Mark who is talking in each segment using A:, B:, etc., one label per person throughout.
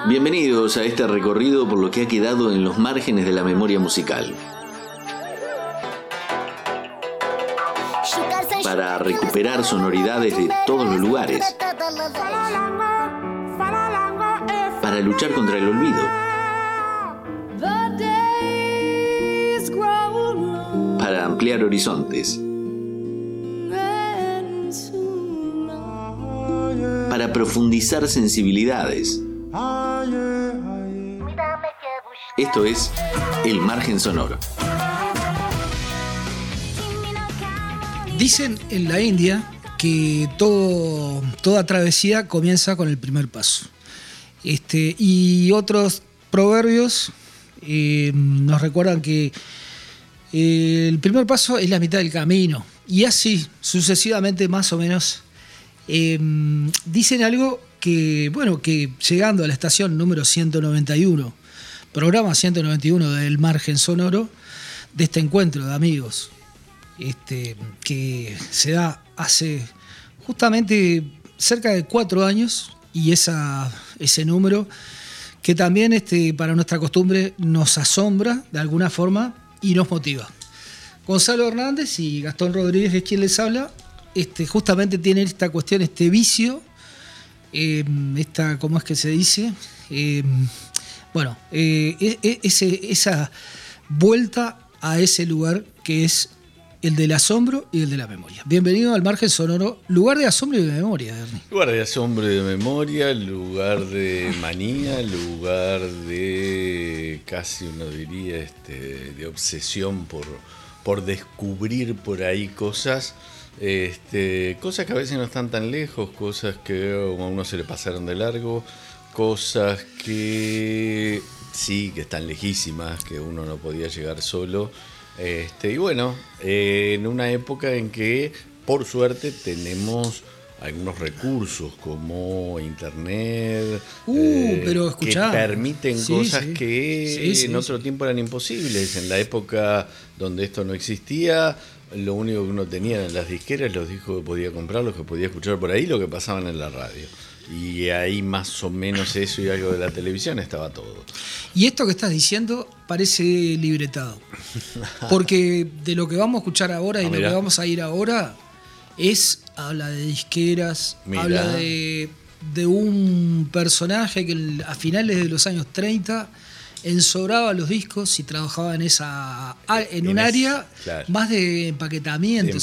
A: Bienvenidos a este recorrido por lo que ha quedado en los márgenes de la memoria musical. Para recuperar sonoridades de todos los lugares. Para luchar contra el olvido. Para ampliar horizontes. Para profundizar sensibilidades. Esto es El Margen Sonoro.
B: Dicen en la India que toda travesía comienza con el primer paso. Y otros proverbios nos recuerdan que el primer paso es la mitad del camino. Y así, sucesivamente, más o menos, dicen algo que llegando a la estación número 191, programa 191 del Margen Sonoro, de este encuentro de amigos, que se da hace justamente cerca de 4 años, y ese número que también para nuestra costumbre nos asombra de alguna forma y nos motiva. Gonzalo Hernández y Gastón Rodríguez es quien les habla. Justamente tiene esta cuestión, este vicio, ¿cómo es que se dice? Esa vuelta a ese lugar que es el del asombro y el de la memoria. Bienvenido al Margen Sonoro, lugar de asombro y de memoria, Ernie.
C: Lugar de asombro y de memoria, lugar de manía, lugar de casi uno diría de obsesión por descubrir por ahí cosas. Cosas que a veces no están tan lejos, cosas que a uno se le pasaron de largo, cosas que sí, que están lejísimas, que uno no podía llegar solo. En una época en que, por suerte, tenemos algunos recursos como internet,
B: pero escuchá,
C: que permiten cosas que en otro tiempo eran imposibles. En la época donde esto no existía, lo único que uno tenía eran las disqueras, los discos que podía comprar, los que podía escuchar por ahí, lo que pasaban en la radio. Y ahí más o menos eso y algo de la televisión estaba todo.
B: Y esto que estás diciendo parece libretado. Porque de lo que vamos a escuchar ahora y lo que vamos a ir ahora habla de disqueras, habla de un personaje que a finales de los años 30 ensobraba los discos y trabajaba en un área más de empaquetamiento.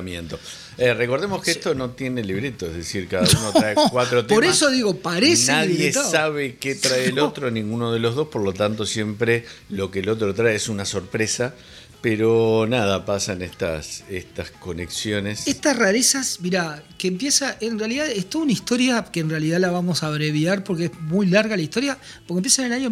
C: Recordemos que esto no tiene libreto, es decir, cada uno trae 4 temas.
B: Por eso digo, parece
C: Nadie
B: libretado.
C: sabe qué trae el otro, ninguno de los dos, por lo tanto siempre lo que el otro trae es una sorpresa. Pero nada, pasan estas conexiones.
B: Estas rarezas, mirá, que empieza, en realidad es toda una historia que en realidad la vamos a abreviar porque es muy larga la historia, porque empieza en el año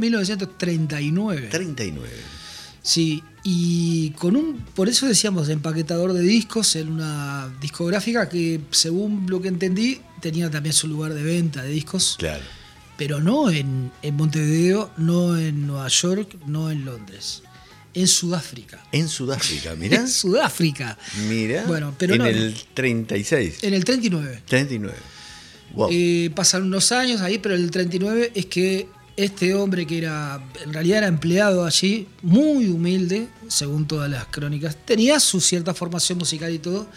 B: 1939.
C: 39.
B: Sí, y por eso decíamos, empaquetador de discos en una discográfica que, según lo que entendí, tenía también su lugar de venta de discos.
C: Claro.
B: Pero no en Montevideo, no en Nueva York, no en Londres. En Sudáfrica.
C: En Sudáfrica, mirá.
B: En Sudáfrica.
C: Mirá.
B: Bueno, pero
C: en el 36.
B: En el 39.
C: 39. Wow.
B: Pasaron unos años ahí, pero en el 39 es que este hombre que en realidad era empleado allí, muy humilde, según todas las crónicas, tenía su cierta formación musical y todo.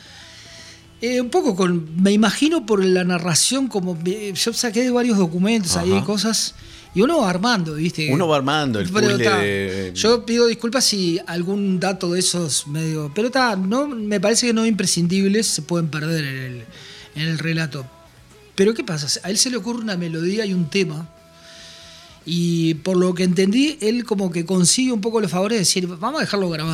B: Un poco me imagino por la narración, como yo saqué de varios documentos ahí, cosas. Y uno va armando, ¿viste?
C: Uno va armando el puzzle.
B: Yo pido disculpas si algún dato de esos medio... Pero no, me parece que no imprescindibles se pueden perder en el relato. Pero ¿qué pasa? A él se le ocurre una melodía y un tema. Y por lo que entendí, él como que consigue un poco los favores de decir, vamos a dejarlo grabar.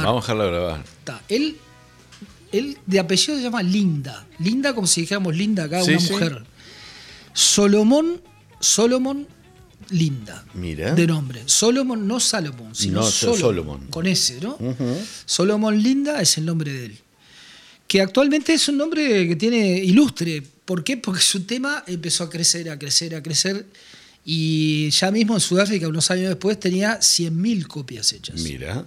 B: Él de apellido se llama Linda. Linda como si dijéramos Linda acá, una mujer. Solomon Linda.
C: Mira.
B: De nombre. Solomon, no Salomón, sino Solomon. Con S, ¿no?
C: Uh-huh.
B: Solomon Linda es el nombre de él. Que actualmente es un nombre que tiene ilustre. ¿Por qué? Porque su tema empezó a crecer. Y ya mismo en Sudáfrica, unos años después, tenía 100.000 copias hechas.
C: Mira.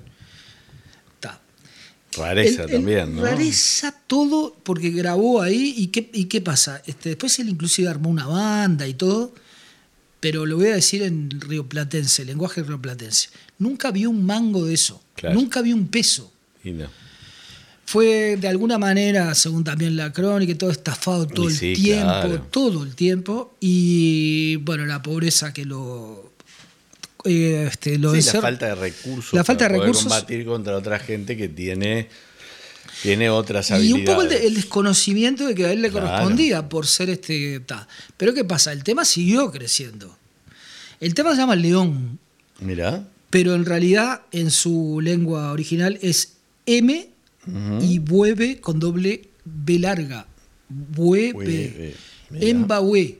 C: Rareza también, ¿no?
B: Rareza todo, porque grabó ahí. ¿Y qué pasa? Después él inclusive armó una banda y todo. pero lo voy a decir en rioplatense, lenguaje rioplatense. Nunca vi un mango de eso,
C: Claro.
B: nunca vi un peso.
C: Y no.
B: Fue de alguna manera, según también la crónica, todo estafado todo
C: Y
B: el
C: sí,
B: tiempo,
C: claro.
B: todo el tiempo. Y bueno, la pobreza que lo
C: Sí, la
B: encerra.
C: falta de recursos.
B: La falta
C: para
B: de
C: poder
B: recursos.
C: combatir contra otra gente que tiene otras
B: Y
C: habilidades.
B: un poco el desconocimiento de que a él le
C: Claro.
B: correspondía por ser Pero ¿qué pasa? El tema siguió creciendo. El tema se llama León,
C: Mirá.
B: pero en realidad en su lengua original es M y Bueve con doble B larga. Bueve.
C: Bueve, mirá.
B: Mbappé.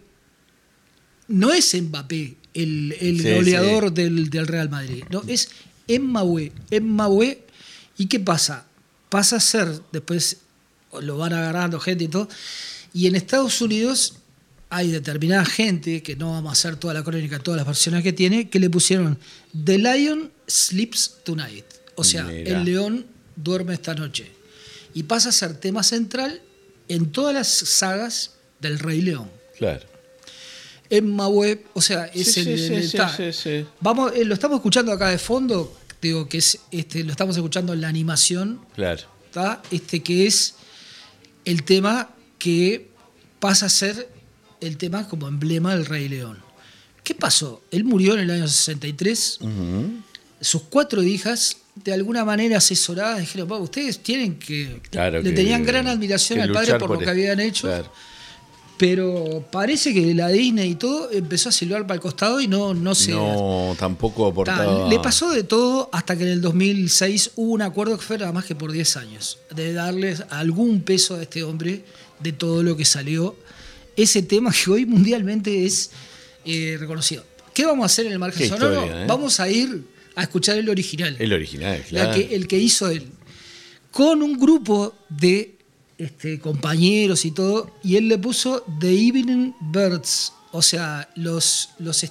B: No es Mbappé, el
C: Sí,
B: goleador
C: sí.
B: del Real Madrid. No, es Mbappé. Mbappé. ¿Y qué pasa? Pasa a ser, después lo van agarrando gente y todo. Y en Estados Unidos hay determinada gente, que no vamos a hacer toda la crónica, todas las versiones que tiene, que le pusieron The Lion Sleeps Tonight. O sea,
C: Mirá.
B: el león duerme esta noche. Y pasa a ser tema central en todas las sagas del Rey León.
C: Claro.
B: Emma Webb, o sea, es
C: Sí,
B: el.
C: sí,
B: el-
C: sí,
B: ta-
C: sí, sí.
B: Vamos, lo estamos escuchando acá de fondo, digo que es lo estamos escuchando en la animación,
C: Claro.
B: ¿tá? Que es el tema que pasa a ser el tema como emblema del Rey León. ¿Qué pasó? Él murió en el año 63. Sus 4 hijas, de alguna manera asesoradas, dijeron: "Bueno, ustedes tienen que".
C: Claro
B: Le
C: que-
B: tenían gran admiración
C: que
B: al padre
C: luchar
B: por lo que
C: eso.
B: habían hecho.
C: Claro.
B: Pero parece que la Disney y todo empezó a silbar para el costado y no se.
C: No, tampoco aportaba.
B: Le pasó de todo hasta que en el 2006 hubo un acuerdo que fue nada más que por 10 años, de darles algún peso a este hombre de todo lo que salió. Ese tema que hoy mundialmente es reconocido. ¿Qué vamos a hacer en el margen
C: Qué
B: sonoro?
C: historia, ¿eh?
B: Vamos a ir a escuchar el original.
C: El original, claro.
B: El que hizo él, con un grupo de compañeros y todo, y él le puso The Evening Birds, o sea, los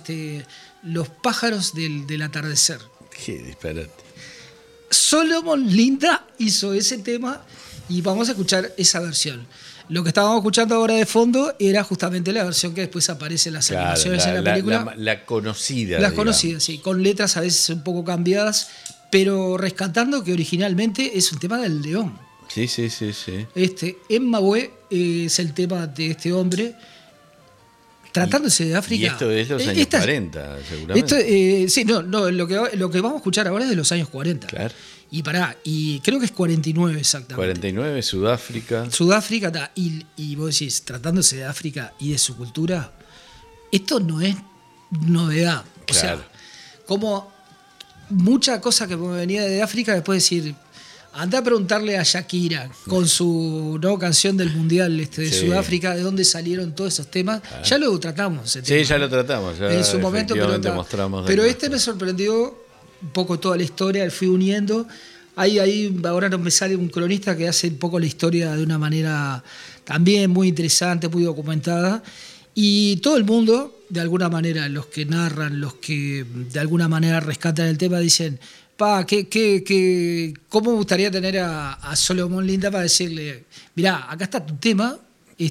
B: pájaros del atardecer.
C: Qué disparate.
B: Solomon Linda hizo ese tema y vamos a escuchar esa versión. Lo que estábamos escuchando ahora de fondo era justamente la versión que después aparece en las
C: Claro,
B: animaciones en la película.
C: la conocida.
B: Las
C: digamos.
B: conocidas, sí, con letras a veces un poco cambiadas, pero rescatando que originalmente es un tema del león.
C: Sí, sí, sí, sí.
B: Emma Webb es el tema de este hombre, tratándose de África.
C: Y esto es los años
B: Esta-
C: 40, seguramente.
B: sí, no, lo que vamos a escuchar ahora es de los años 40.
C: Claro.
B: Y creo que es 49 exactamente.
C: 49, Sudáfrica.
B: Sudáfrica, y vos decís, tratándose de África y de su cultura, esto no es novedad. O
C: Claro.
B: sea, como mucha cosa que me venía de África, después decir, anda a preguntarle a Shakira con su canción del Mundial de
C: Sí.
B: Sudáfrica, de dónde salieron todos esos temas. Ya lo tratamos ese
C: Sí,
B: tema,
C: ya
B: ¿no?
C: lo tratamos. Ya
B: En su momento, pero,
C: efectivamente mostramos
B: pero
C: el-
B: este me sorprendió un poco toda la historia, fui uniendo. Ahí ahora no me sale un cronista que hace un poco la historia de una manera también muy interesante, muy documentada. Y todo el mundo, de alguna manera, los que narran, los que de alguna manera rescatan el tema, dicen: ¿cómo me gustaría tener a Solomon Linda para decirle, mirá, acá está tu tema,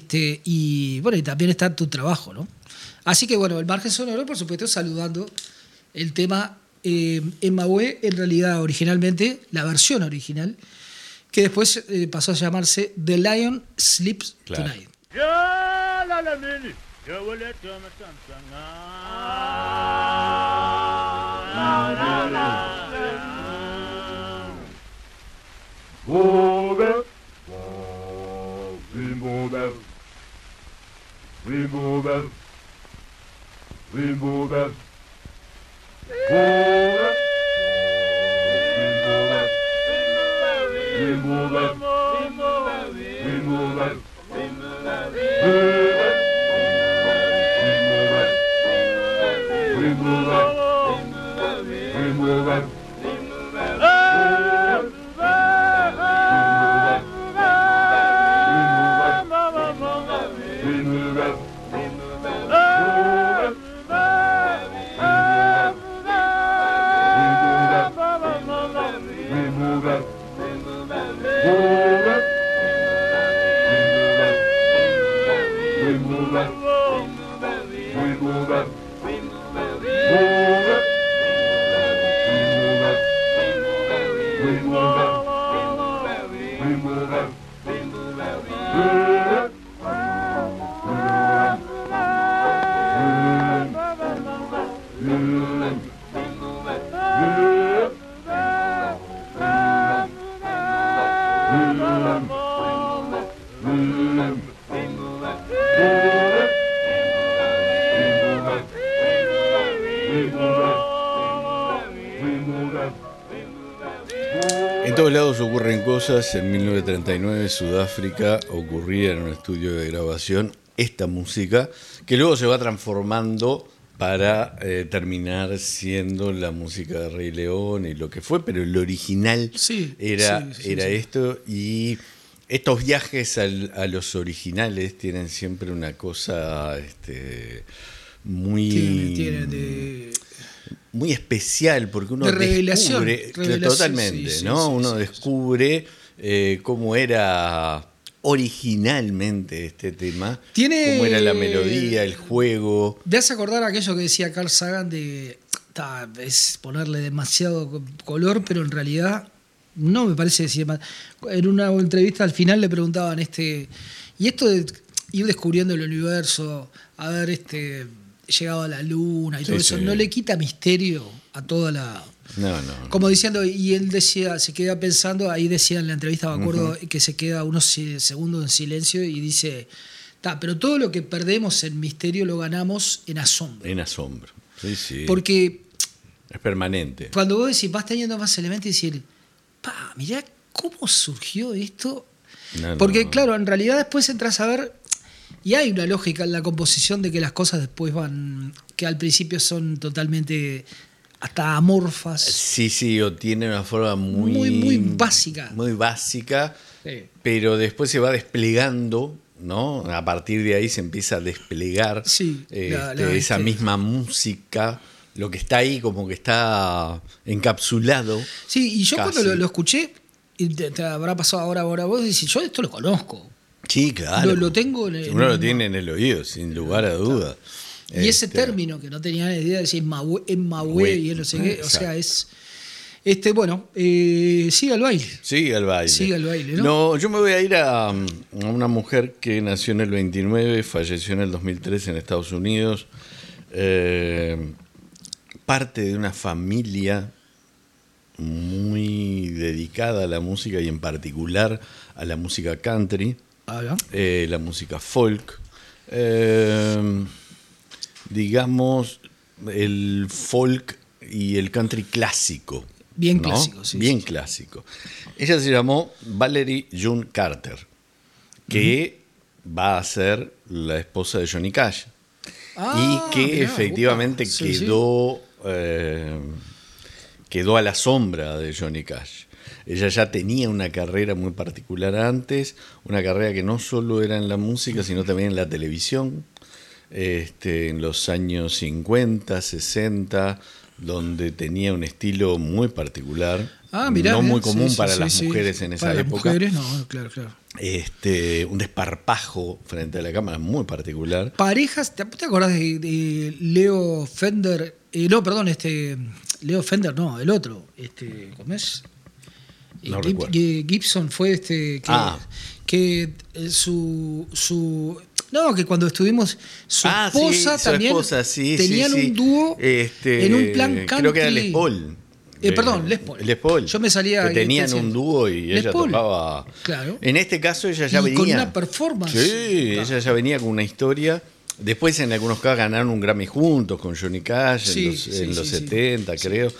B: y bueno, y también está tu trabajo, ¿no? Así que bueno, el margen sonoro, por supuesto, saludando el tema Emma Webb, en realidad originalmente, la versión original, que después pasó a llamarse The Lion Sleeps
C: Claro.
B: Tonight.
D: Remove
C: todos lados ocurren cosas. En 1939, Sudáfrica, ocurría en un estudio de grabación esta música, que luego se va transformando para terminar siendo la música de Rey León y lo que fue, pero el original era esto. Y estos viajes a los originales tienen siempre una cosa muy... muy especial, porque uno descubre totalmente,
B: sí,
C: ¿no?
B: Sí,
C: uno descubre cómo era originalmente este tema, cómo era la melodía, el juego.
B: ¿Te hace acordar aquello que decía Carl Sagan de es ponerle demasiado color, pero en realidad no me parece decir más? En una entrevista al final le preguntaban y esto de ir descubriendo el universo, haber llegado a la luna y todo eso, ¿no le quita misterio a toda la...?
C: No.
B: Como diciendo, y él decía, se queda pensando, ahí decía en la entrevista, me acuerdo, que se queda unos segundos en silencio y dice, pero todo lo que perdemos en misterio lo ganamos en asombro.
C: En asombro, sí.
B: Porque...
C: es permanente.
B: Cuando vos decís, vas teniendo más elementos y decir, mirá cómo surgió esto. Porque claro, en realidad después entras a ver... Y hay una lógica en la composición de que las cosas después van, que al principio son totalmente hasta amorfas.
C: Sí, o tiene una forma
B: muy básica.
C: Muy básica,
B: sí.
C: Pero después se va desplegando, ¿no? A partir de ahí se empieza a desplegar esa misma música, lo que está ahí como que está encapsulado. Sí,
B: y yo casi. Cuando lo escuché, y te habrá pasado ahora vos decís, yo esto lo conozco.
C: Sí, claro.
B: Lo tengo
C: uno lo tiene en el oído, sin lugar a duda.
B: Y ese término que no tenía ni idea de decir Mahue y no sé qué, exacto. O sea, es... siga el baile.
C: Siga el baile, ¿no? No, yo me voy a ir a una mujer que nació en el 29, falleció en el 2003 en Estados Unidos. Parte de una familia muy dedicada a la música y en particular a la música country. La música folk, digamos el folk y el country clásico.
B: Bien,
C: ¿no?
B: Clásico, sí.
C: Bien clásico. Ella se llamó Valerie June Carter, que va a ser la esposa de Johnny Cash. Y que efectivamente quedó a la sombra de Johnny Cash. Ella ya tenía una carrera muy particular antes, una carrera que no solo era en la música, sino también en la televisión, en los años 50, 60, donde tenía un estilo muy particular, no muy común para las mujeres en esa época.
B: Para las mujeres, no, claro.
C: Un desparpajo frente a la cámara muy particular.
B: Parejas, ¿te acordás de Leo Fender? Leo Fender, no, el otro, ¿cómo es?
C: No recuerdo.
B: Gibson fue que que cuando estuvimos su esposa también tenían un dúo en un plan country.
C: Creo que era Les Paul.
B: Les Paul. Yo me salía
C: que tenían un dúo y ella tocaba.
B: Claro.
C: En este caso ella ya venía
B: con una performance.
C: Sí, ella ya venía con una historia. Después en algunos casos ganaron un Grammy juntos con Johnny Cash en los 70, creo.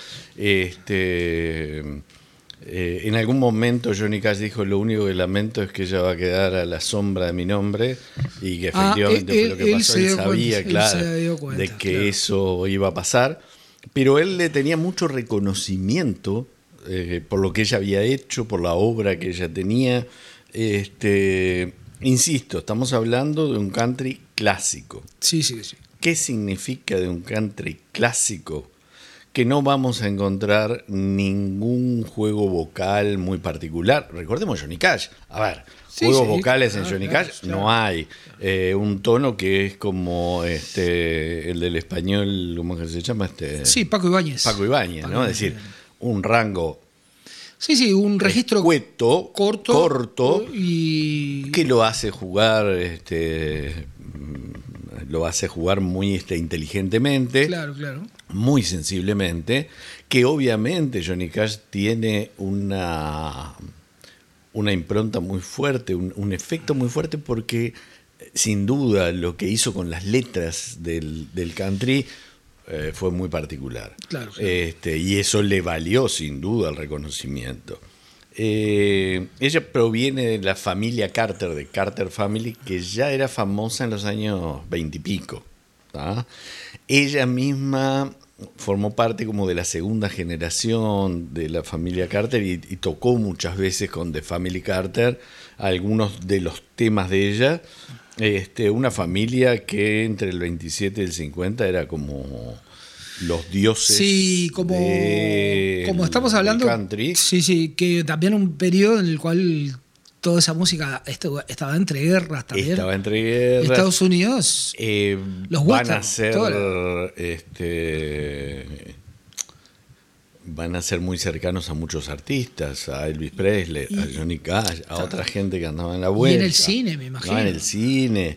C: En algún momento Johnny Cash dijo: lo único que lamento es que ella va a quedar a la sombra de mi nombre, y que efectivamente fue lo que pasó. Él sabía, de que eso iba a pasar, pero él le tenía mucho reconocimiento por lo que ella había hecho, por la obra que ella tenía. Insisto, estamos hablando de un country clásico.
B: Sí.
C: ¿Qué significa de un country clásico? Que no vamos a encontrar ningún juego vocal muy particular. Recordemos Johnny Cash. A ver, juegos vocales en Johnny Cash no hay. Un tono que es como el del español, ¿cómo es que se llama?
B: Paco Ibáñez.
C: ¿no? Es decir, un rango...
B: Sí, un registro
C: corto
B: y
C: que lo hace jugar muy inteligentemente,
B: claro,
C: muy sensiblemente, que obviamente Johnny Cash tiene una impronta muy fuerte, un efecto muy fuerte, porque sin duda lo que hizo con las letras del country fue muy particular.
B: Claro.
C: Y eso le valió sin duda el reconocimiento. Ella proviene de la familia Carter, de Carter Family, que ya era famosa en los años 20 y pico. ¿tá? Ella misma formó parte como de la segunda generación de la familia Carter y tocó muchas veces con The Family Carter algunos de los temas de ella. Una familia que entre el 27 y el 50 era como los dioses.
B: Sí, como estamos hablando.
C: Country.
B: Sí, que también un periodo en el cual toda esa música estaba entre guerras también.
C: Estaba entre guerras.
B: Estados Unidos, los
C: van a ser van a ser muy cercanos a muchos artistas, a Elvis Presley, a Johnny Cash, a otra gente que andaba en la vuelta.
B: Y en el cine, me imagino.
C: En el cine.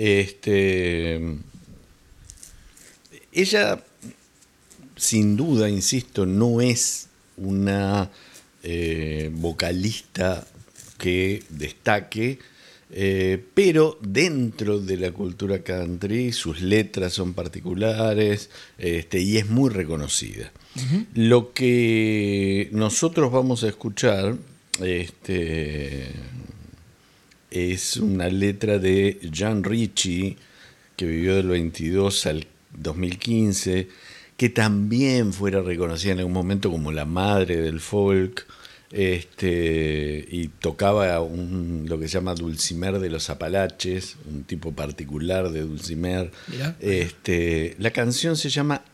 C: Ella, sin duda, insisto, no es una vocalista que destaque, pero dentro de la cultura country sus letras son particulares y es muy reconocida. Uh-huh. Lo que nosotros vamos a escuchar es una letra de Jan Ritchie, que vivió del 22 al 2015, que también fuera reconocida en algún momento como la madre del folk, y tocaba lo que se llama dulcimer de los Apalaches, un tipo particular de dulcimer. Mirá. La canción se llama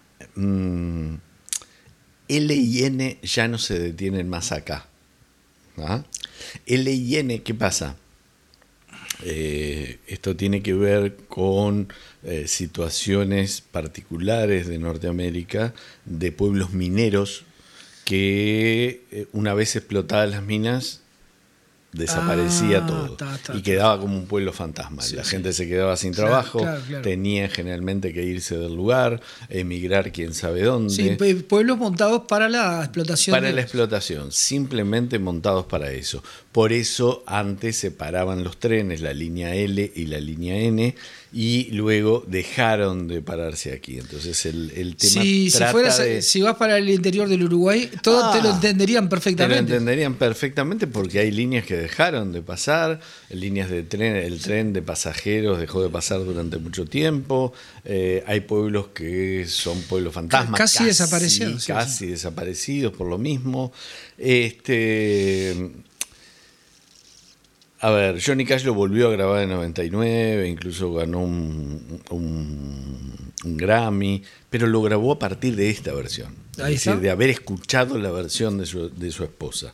C: L y N ya no se detienen más acá. ¿Ah? L y N, ¿qué pasa? Esto tiene que ver con situaciones particulares de Norteamérica, de pueblos mineros que una vez explotadas las minas desaparecía todo y quedaba como un pueblo fantasma. Sí, la gente se quedaba sin trabajo, tenía generalmente que irse del lugar, emigrar quién sabe dónde.
B: Sí, pueblos montados para la explotación.
C: Para la explotación, simplemente montados para eso. Por eso antes se paraban los trenes, la línea L y la línea N, y luego dejaron de pararse aquí. Entonces el tema
B: si vas para el interior del Uruguay, todo te lo entenderían perfectamente.
C: Te lo entenderían perfectamente porque hay líneas que dejaron de pasar, líneas de tren, el tren de pasajeros dejó de pasar durante mucho tiempo, hay pueblos que son pueblos fantasmas.
B: Casi desaparecidos.
C: Casi desaparecidos por lo mismo. A ver, Johnny Cash lo volvió a grabar en 99, incluso ganó un Grammy, pero lo grabó a partir de esta versión. Es decir, de haber escuchado la versión de su esposa.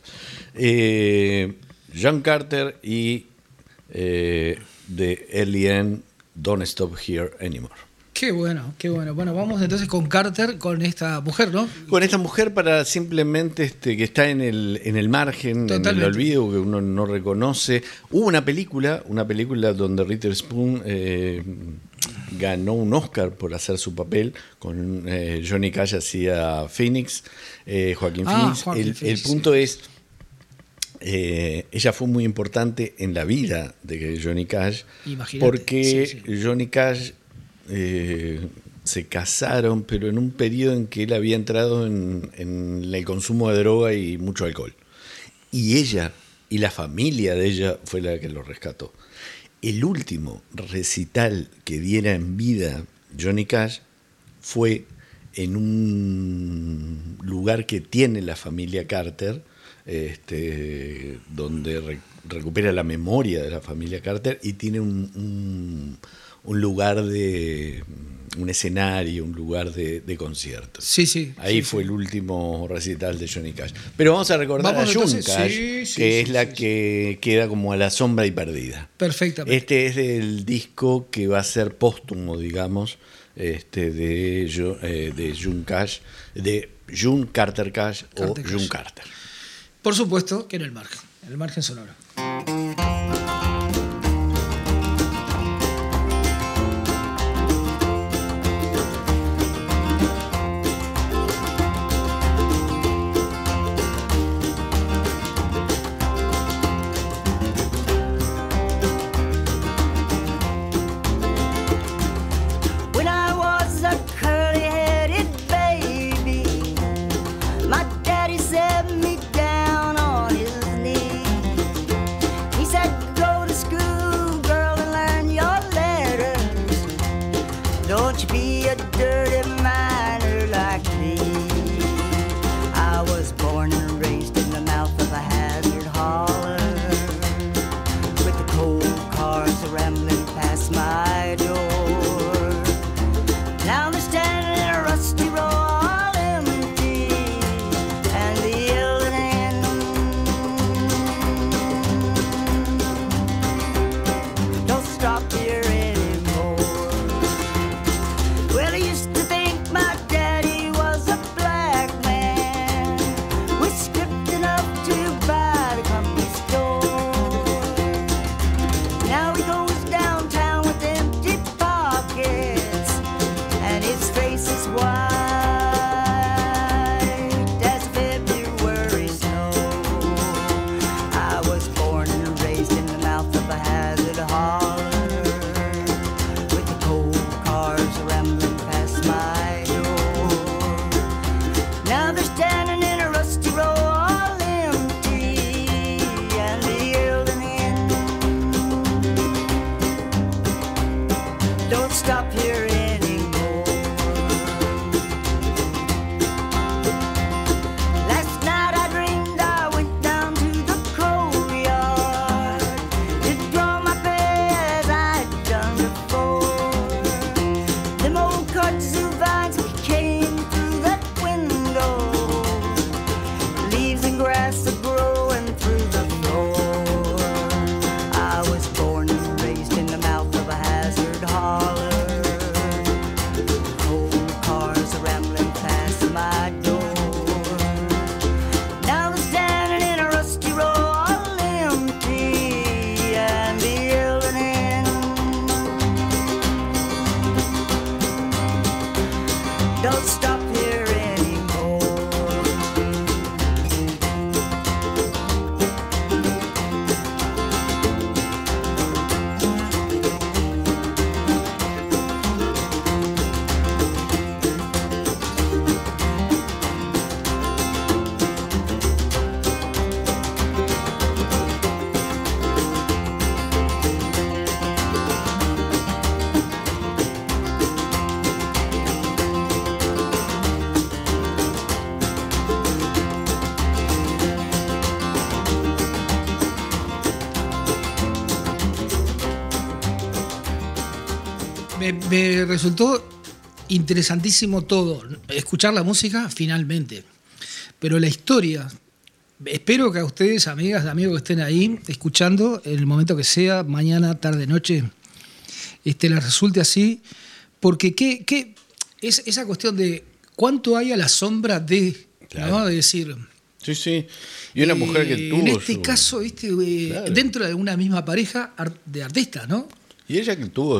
C: John Carter y de L.N. Don't Stop Here Anymore.
B: Qué bueno, qué bueno. Bueno, vamos entonces con Carter, con esta mujer, ¿no?
C: Con esta mujer para simplemente que está en el margen, totalmente, en el olvido, que uno no reconoce. Hubo una película donde Witherspoon ganó un Oscar por hacer su papel, con Johnny Cash hacía Phoenix, Joaquín Phoenix. El punto es, ella fue muy importante en la vida de Johnny Cash. Imagínate, porque Johnny Cash se casaron, pero en un periodo en que él había entrado en el consumo de droga y mucho alcohol. Y ella y la familia de ella fue la que lo rescató. El último recital que diera en vida Johnny Cash fue en un lugar que tiene la familia Carter, donde recupera la memoria de la familia Carter y tiene un lugar un escenario, un lugar de conciertos.
B: Sí.
C: Ahí fue el último recital de Johnny Cash. Pero vamos a recordar a June Cash, que es la que queda como a la sombra y perdida.
B: Perfectamente.
C: Este es el disco que va a ser póstumo, digamos, de June Cash, de June Carter Cash o June Carter.
B: Por supuesto que en el margen sonoro.
D: Set me down on his knee. Don't you be a dirty miner like me. I was born and raised in the mouth of a hazard holler, with the cold cars rambling past my door. Now they're standing in a rusty row, all empty, and the yelling in. Don't stop here anymore. Well, I used to think my daddy was a black man with script enough to buy the company store. Now he goes downtown with empty pockets, and his face is white as February snow. I was born and raised in the mouth of a hazard holler, with the cold cars rambling past my door. Now they're standing in a rusty row, all empty, and the yielding in. Don't stop here anymore. Last night I dreamed I went down to the coal yard to draw my pay as I had done before. Them old kudzu vines came through that window, leaves and grass are growing through the floor. I was born and raised in the mouth of a hazard holler, cold cars are rambling past my door. Now they're standing in a rusty row, all empty, and the yelling in. Don't stop here anymore.
B: Me resultó interesantísimo todo. Escuchar la música, finalmente. Pero la historia, espero que a ustedes, amigas, amigos que estén ahí, escuchando, en el momento que sea, mañana, tarde, noche, les resulte así. Porque ¿qué es esa cuestión de cuánto hay a la sombra de,
C: Claro.
B: ¿no? De decir...
C: Sí, sí. Y una mujer que tuvo
B: en este
C: su-
B: caso,
C: Claro.
B: dentro de una misma pareja de artistas, ¿no?
C: Y ella que tuvo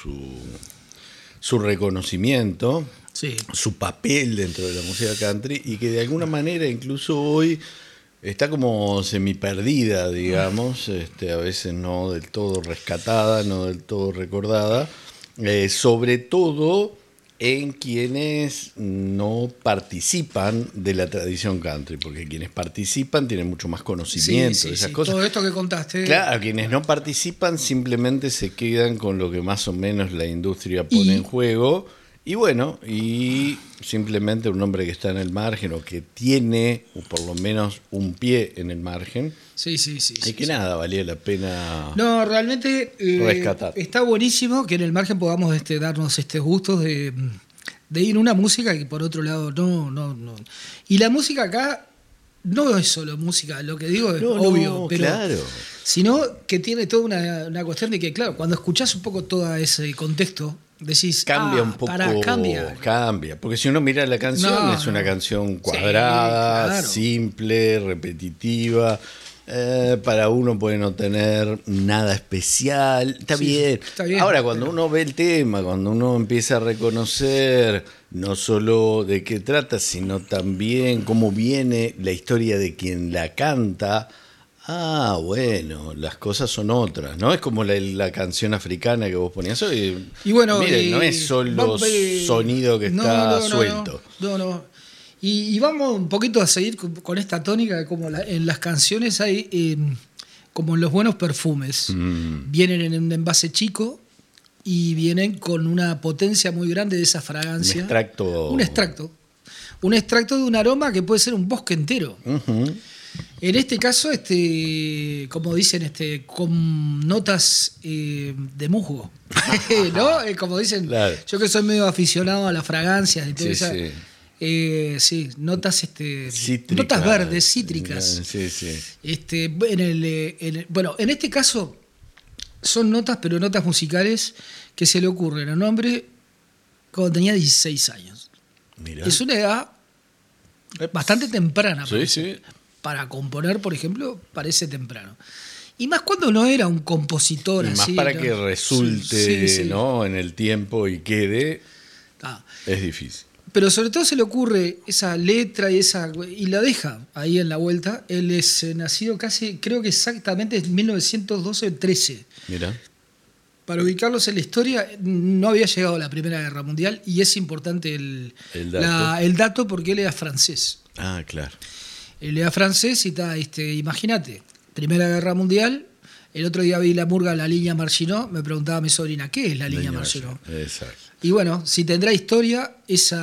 C: su reconocimiento,
B: Sí.
C: su papel dentro de la música country, y que de alguna manera incluso hoy está como semiperdida, digamos, a veces no del todo rescatada, no del todo recordada, sobre todo en quienes no participan de la tradición country, porque quienes participan tienen mucho más conocimiento de esas cosas.
B: Todo esto que contaste.
C: Claro, quienes no participan simplemente se quedan con lo que más o menos la industria pone en juego. Y bueno, y simplemente un hombre que está en el margen o que tiene o por lo menos un pie en el margen.
B: Sí.
C: Y que nada, valía la pena.
B: No, realmente
C: rescatar.
B: está buenísimo que en el margen podamos darnos gustos de ir a una música que por otro lado no. Y la música acá no es solo música, lo que digo es obvio, pero
C: claro.
B: Sino que tiene toda una cuestión de que, claro, cuando escuchás un poco todo ese contexto, decís,
C: Cambia un poco. Cambia. Porque si uno mira la canción, es una canción cuadrada,
B: claro.
C: simple, repetitiva. Para uno puede no tener nada especial. Está bien. Ahora, cuando uno ve el tema, cuando uno empieza a reconocer no solo de qué trata, sino también cómo viene la historia de quien la canta. Bueno, las cosas son otras, ¿no? Es como la canción africana que vos ponías hoy.
B: Y bueno,
C: miren, no es solo sonido que está suelto.
B: No. Y vamos un poquito a seguir con esta tónica, como en las canciones hay, como en los buenos perfumes, vienen en un envase chico, y vienen con una potencia muy grande de esa fragancia. Un extracto de un aroma que puede ser un bosque entero.
C: Ujú.
B: En este caso, como dicen, con notas de musgo, ¿no? Como dicen,
C: Claro.
B: yo que soy medio aficionado a las fragancias y todo
C: Sí,
B: eso.
C: sí.
B: Sí, notas,
C: Cítricas.
B: notas verdes, cítricas.
C: Sí, sí.
B: Bueno, en este caso son notas, pero notas musicales que se le ocurren a un hombre cuando tenía 16 años.
C: Mirá.
B: Es una edad bastante temprana.
C: Sí, sí.
B: Para componer, por ejemplo, parece temprano. Y más cuando no era un compositor
C: Y más
B: así.
C: para
B: ¿no?
C: que resulte,
B: Sí.
C: ¿no? En el tiempo y quede,
B: Ah.
C: es difícil.
B: Pero sobre todo se le ocurre esa letra y la deja ahí en la vuelta. Él es nacido casi, creo que exactamente en 1912-13.
C: Mira.
B: Para ubicarlos en la historia, no había llegado a la Primera Guerra Mundial y es importante el dato porque él era francés.
C: Ah, claro.
B: Él era francés y está, imagínate, Primera Guerra Mundial. El otro día vi la murga La Línea Marginot, me preguntaba mi sobrina, ¿qué es la Línea Marginot?
C: Exacto.
B: Y bueno, si tendrá historia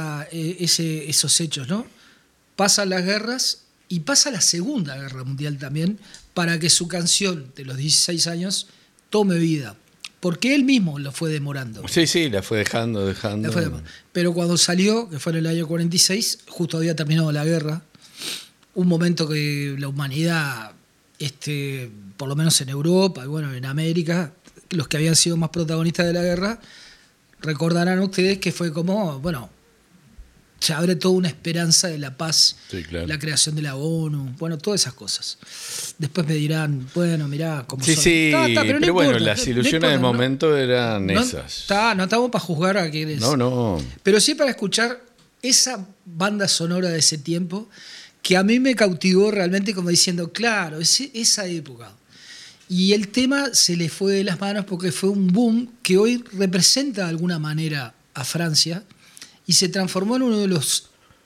B: esos hechos, ¿no? Pasan las guerras y pasa la Segunda Guerra Mundial también para que su canción de los 16 años tome vida. Porque él mismo lo fue demorando.
C: Sí, sí, la fue dejando.
B: Pero cuando salió, que fue en el año 46, justo había terminado la guerra, un momento que la humanidad, por lo menos en Europa y bueno, en América, los que habían sido más protagonistas de la guerra, recordarán ustedes que fue como, bueno, se abre toda una esperanza de la paz,
C: Sí, claro.
B: la creación de la ONU, bueno, todas esas cosas. Después me dirán, bueno, mirá cómo
C: Sí,
B: son.
C: sí,
B: pero no
C: pero bueno,
B: importa,
C: las
B: no
C: ilusiones
B: importa,
C: del
B: ¿no?
C: momento eran
B: No,
C: esas.
B: no estamos para juzgar a quienes.
C: No.
B: Pero sí para escuchar esa banda sonora de ese tiempo que a mí me cautivó realmente como diciendo, claro, esa época. Y el tema se le fue de las manos porque fue un boom que hoy representa de alguna manera a Francia y se transformó en uno de los,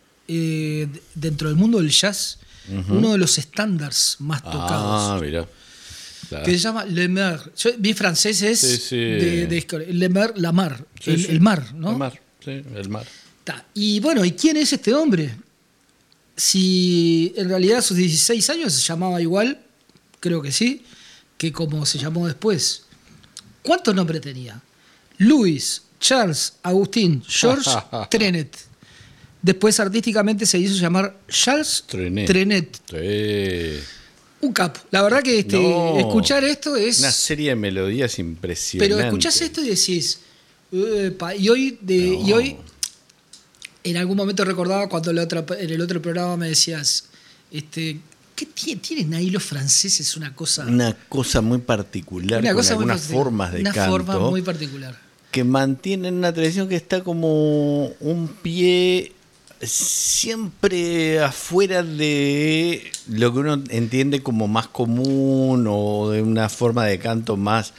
B: dentro del mundo del jazz, uno de los estándares más tocados.
C: Ah, mira. Claro.
B: Que se llama Le Mer. Mi francés es
C: Sí, sí.
B: Le Mer, la mar,
C: Sí,
B: el mar, ¿no?
C: El mar, sí, el mar.
B: Y bueno, ¿y quién es este hombre? Si en realidad a sus 16 años se llamaba igual, creo que sí, que como se llamó después. ¿Cuántos nombres tenía? Louis, Charles, Agustín, George Trenet. Después artísticamente se hizo llamar Charles Trenet.
C: Sí.
B: Un capo. La verdad que
C: No.
B: escuchar esto es...
C: Una serie de melodías impresionantes.
B: Pero escuchás esto y decís... "Epa", y hoy en algún momento recordaba cuando en el otro programa me decías, ¿qué tienen ahí los franceses? Una cosa
C: muy particular, con algunas formas de canto.
B: Una forma muy particular.
C: Que mantienen una tradición que está como un pie siempre afuera de lo que uno entiende como más común o de una forma de canto más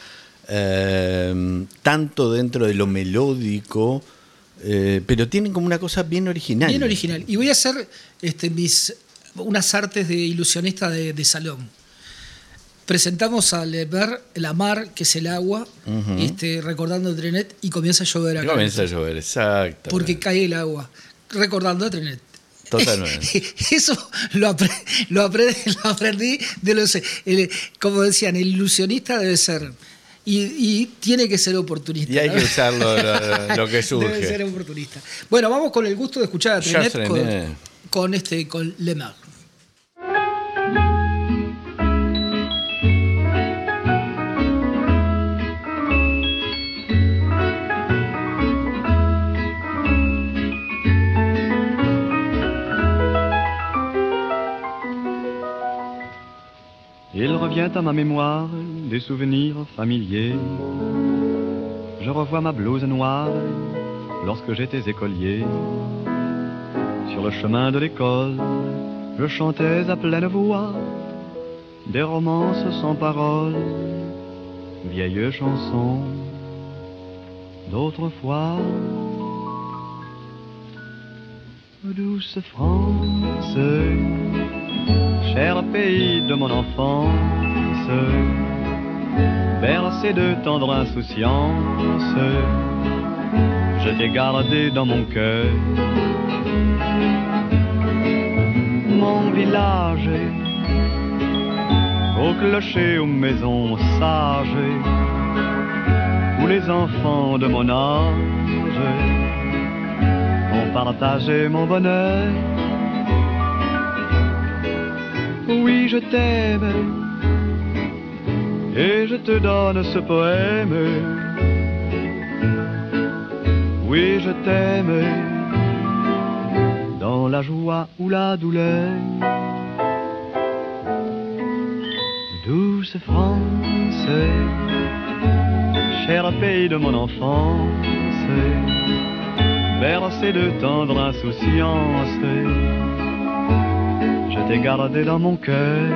C: tanto dentro de lo melódico, pero tienen como una cosa bien original.
B: Bien original. Y voy a hacer unas artes de ilusionista de salón. Presentamos a Le Mer, la mar, que es el agua, recordando a Trenet, y comienza a llover acá.
C: Comienza a llover, exacto.
B: Porque cae el agua, recordando a Trenet.
C: Totalmente.
B: Eso lo aprendí de los... como decían, el ilusionista debe ser... Y tiene que ser oportunista.
C: Y hay
B: ¿no?
C: que usar lo que surge.
B: Debe ser oportunista. Bueno, vamos con el gusto de escuchar a Trenet con Le Mer.
E: Il revient à ma mémoire des souvenirs familiers. Je revois ma blouse noire lorsque j'étais écolier. Sur le chemin de l'école, je chantais à pleine voix des romances sans paroles, vieilles chansons d'autrefois. Douce France, cher pays de mon enfance, bercé de tendre insouciance, je t'ai gardé dans mon cœur. Mon village, au clocher, aux maisons sages, où les enfants de mon âge ont partagé mon bonheur. Oui, je t'aime, et je te donne ce poème. Oui, je t'aime, dans la joie ou la douleur. Douce France, cher pays de mon enfance, bercé de tendre insouciance, je t'ai gardé dans mon cœur.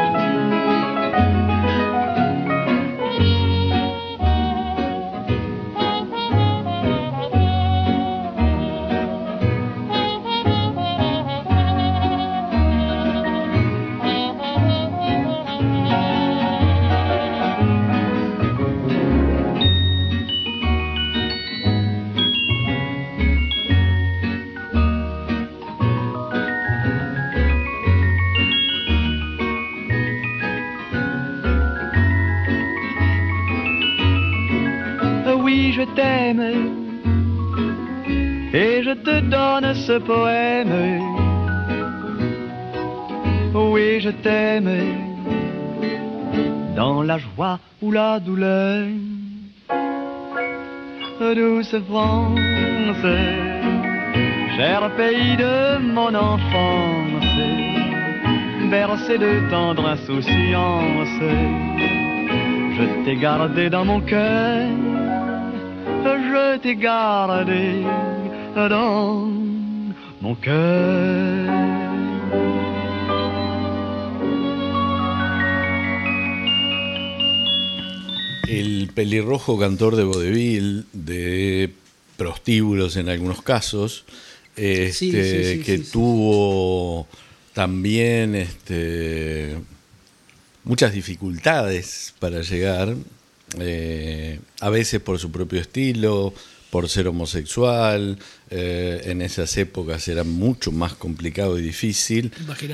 E: Je t'aime et je te donne ce poème. Oui, je t'aime dans la joie ou la douleur. Douce France, cher pays de mon enfance, bercé de tendre insouciance, je t'ai gardé dans mon cœur. Je t'ai gardé dans mon cœur.
C: El pelirrojo cantor de vodevil, de prostíbulos en algunos casos, que tuvo también muchas dificultades para llegar. A veces por su propio estilo, por ser homosexual, en esas épocas era mucho más complicado y difícil.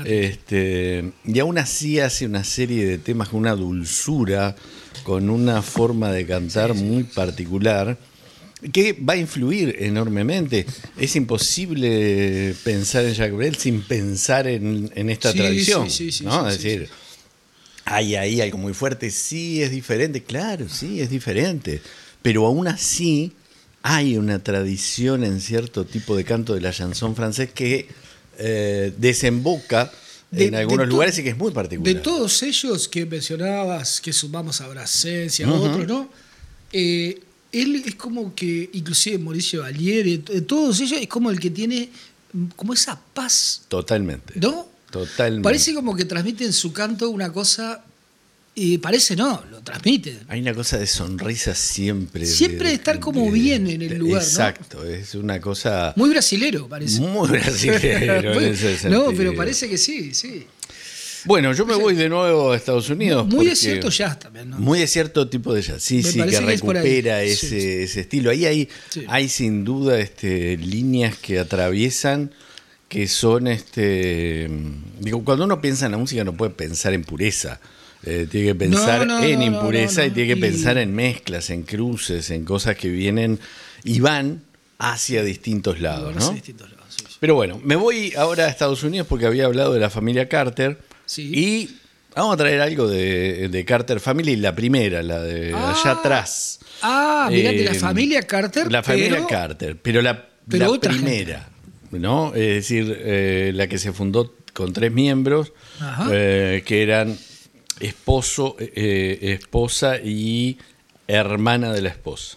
C: Y aún así hace una serie de temas con una dulzura, con una forma de cantar muy particular, que va a influir enormemente. Es imposible pensar en Jacques Brel sin pensar en esta tradición, ¿no? Es decir, hay ahí algo muy fuerte, sí es diferente, claro, sí es diferente, pero aún así hay una tradición en cierto tipo de canto de la chanson francés que desemboca en algunos lugares y que es muy particular.
B: De todos ellos que mencionabas, que sumamos a Brassens y a otros, ¿no? Él es como que, inclusive Maurice Chevalier, de todos ellos es como el que tiene como esa paz.
C: Totalmente.
B: ¿No?
C: Totalmente.
B: Parece como que transmite en su canto una cosa, y parece no, lo transmite.
C: Hay una cosa de sonrisa siempre.
B: Siempre de estar como bien en el lugar,
C: exacto,
B: ¿no?
C: Es una cosa...
B: Muy brasilero, parece.
C: Muy brasilero en ese sentido.
B: No, pero parece que sí.
C: Bueno, yo me voy de nuevo a Estados Unidos.
B: Muy de cierto jazz también, ¿no?
C: Muy de cierto tipo de jazz, sí, que recupera ese estilo. Ahí hay sin duda líneas que atraviesan, que son, digo, cuando uno piensa en la música no puede pensar en pureza. Tiene que pensar en impureza y tiene que pensar en mezclas, en cruces, en cosas que vienen y van hacia distintos lados, ¿no? Pero bueno, me voy ahora a Estados Unidos porque había hablado de la familia Carter. Sí. Y vamos a traer algo de Carter Family, la primera, la de allá atrás.
B: Mirá, de la familia Carter.
C: La familia Carter, pero la primera, ¿no? Es decir, la que se fundó con 3 miembros, que eran esposo, esposa y hermana de la esposa.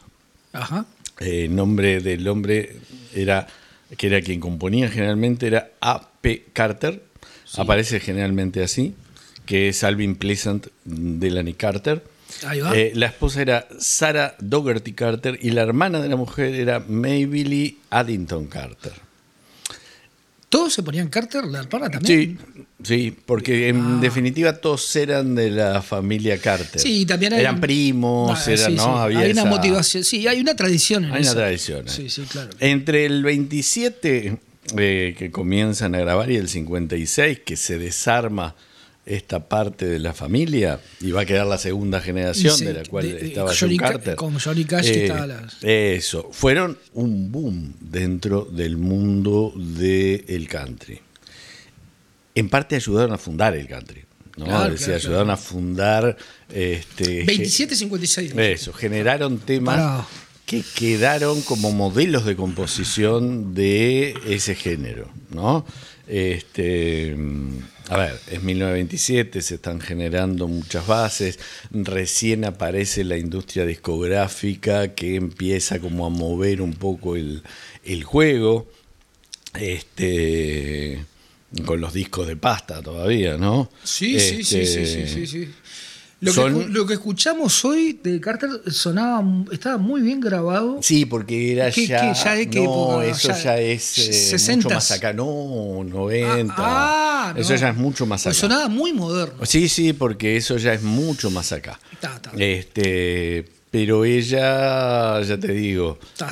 C: El nombre del hombre que era quien componía generalmente, era A.P. Carter. Sí. Aparece generalmente así, que es Alvin Pleasant Delaney Carter.
B: Ahí va.
C: La esposa era Sarah Dougherty Carter y la hermana de la mujer era Maybelle Addington Carter.
B: Todos todos se ponían Carter, la hermana también.
C: Sí, porque en definitiva todos eran de la familia Carter.
B: Sí, también
C: eran primos,
B: sí, sí.
C: Había
B: hay una
C: esa-
B: motivación, sí, hay una tradición en
C: Hay
B: eso.
C: una tradición.
B: Sí, sí, claro.
C: Entre el 27 que comienzan a grabar y el 56 que se desarma esta parte de la familia y va a quedar la segunda generación
B: Sí,
C: de la cual estaba
B: Johnny
C: John Carter.
B: con Johnny Cash que estaba las...
C: Eso, fueron un boom dentro del mundo del country. En parte ayudaron a fundar el country, ¿no?
B: Claro,
C: Decía,
B: claro,
C: ayudaron
B: claro.
C: a fundar
B: 27-56.
C: eso, generaron temas
B: Pará.
C: que quedaron como modelos de composición de ese género, ¿no? A ver, es 1927, se están generando muchas bases, recién aparece la industria discográfica que empieza como a mover un poco el juego, con los discos de pasta todavía, ¿no?
B: Sí.
C: Son-
B: Lo que escuchamos hoy de Carter estaba muy bien grabado.
C: Sí, porque era
B: ¿Qué-
C: ya...
B: qué- ya de qué
C: no,
B: época?
C: eso ya es
B: 60s.
C: mucho más acá, no, 90.
B: No.
C: Eso ya es mucho más
B: Pues
C: acá.
B: sonaba muy moderno.
C: Sí, porque eso ya es mucho más acá.
B: Ta.
C: Pero ella, ya te digo,
B: Ta.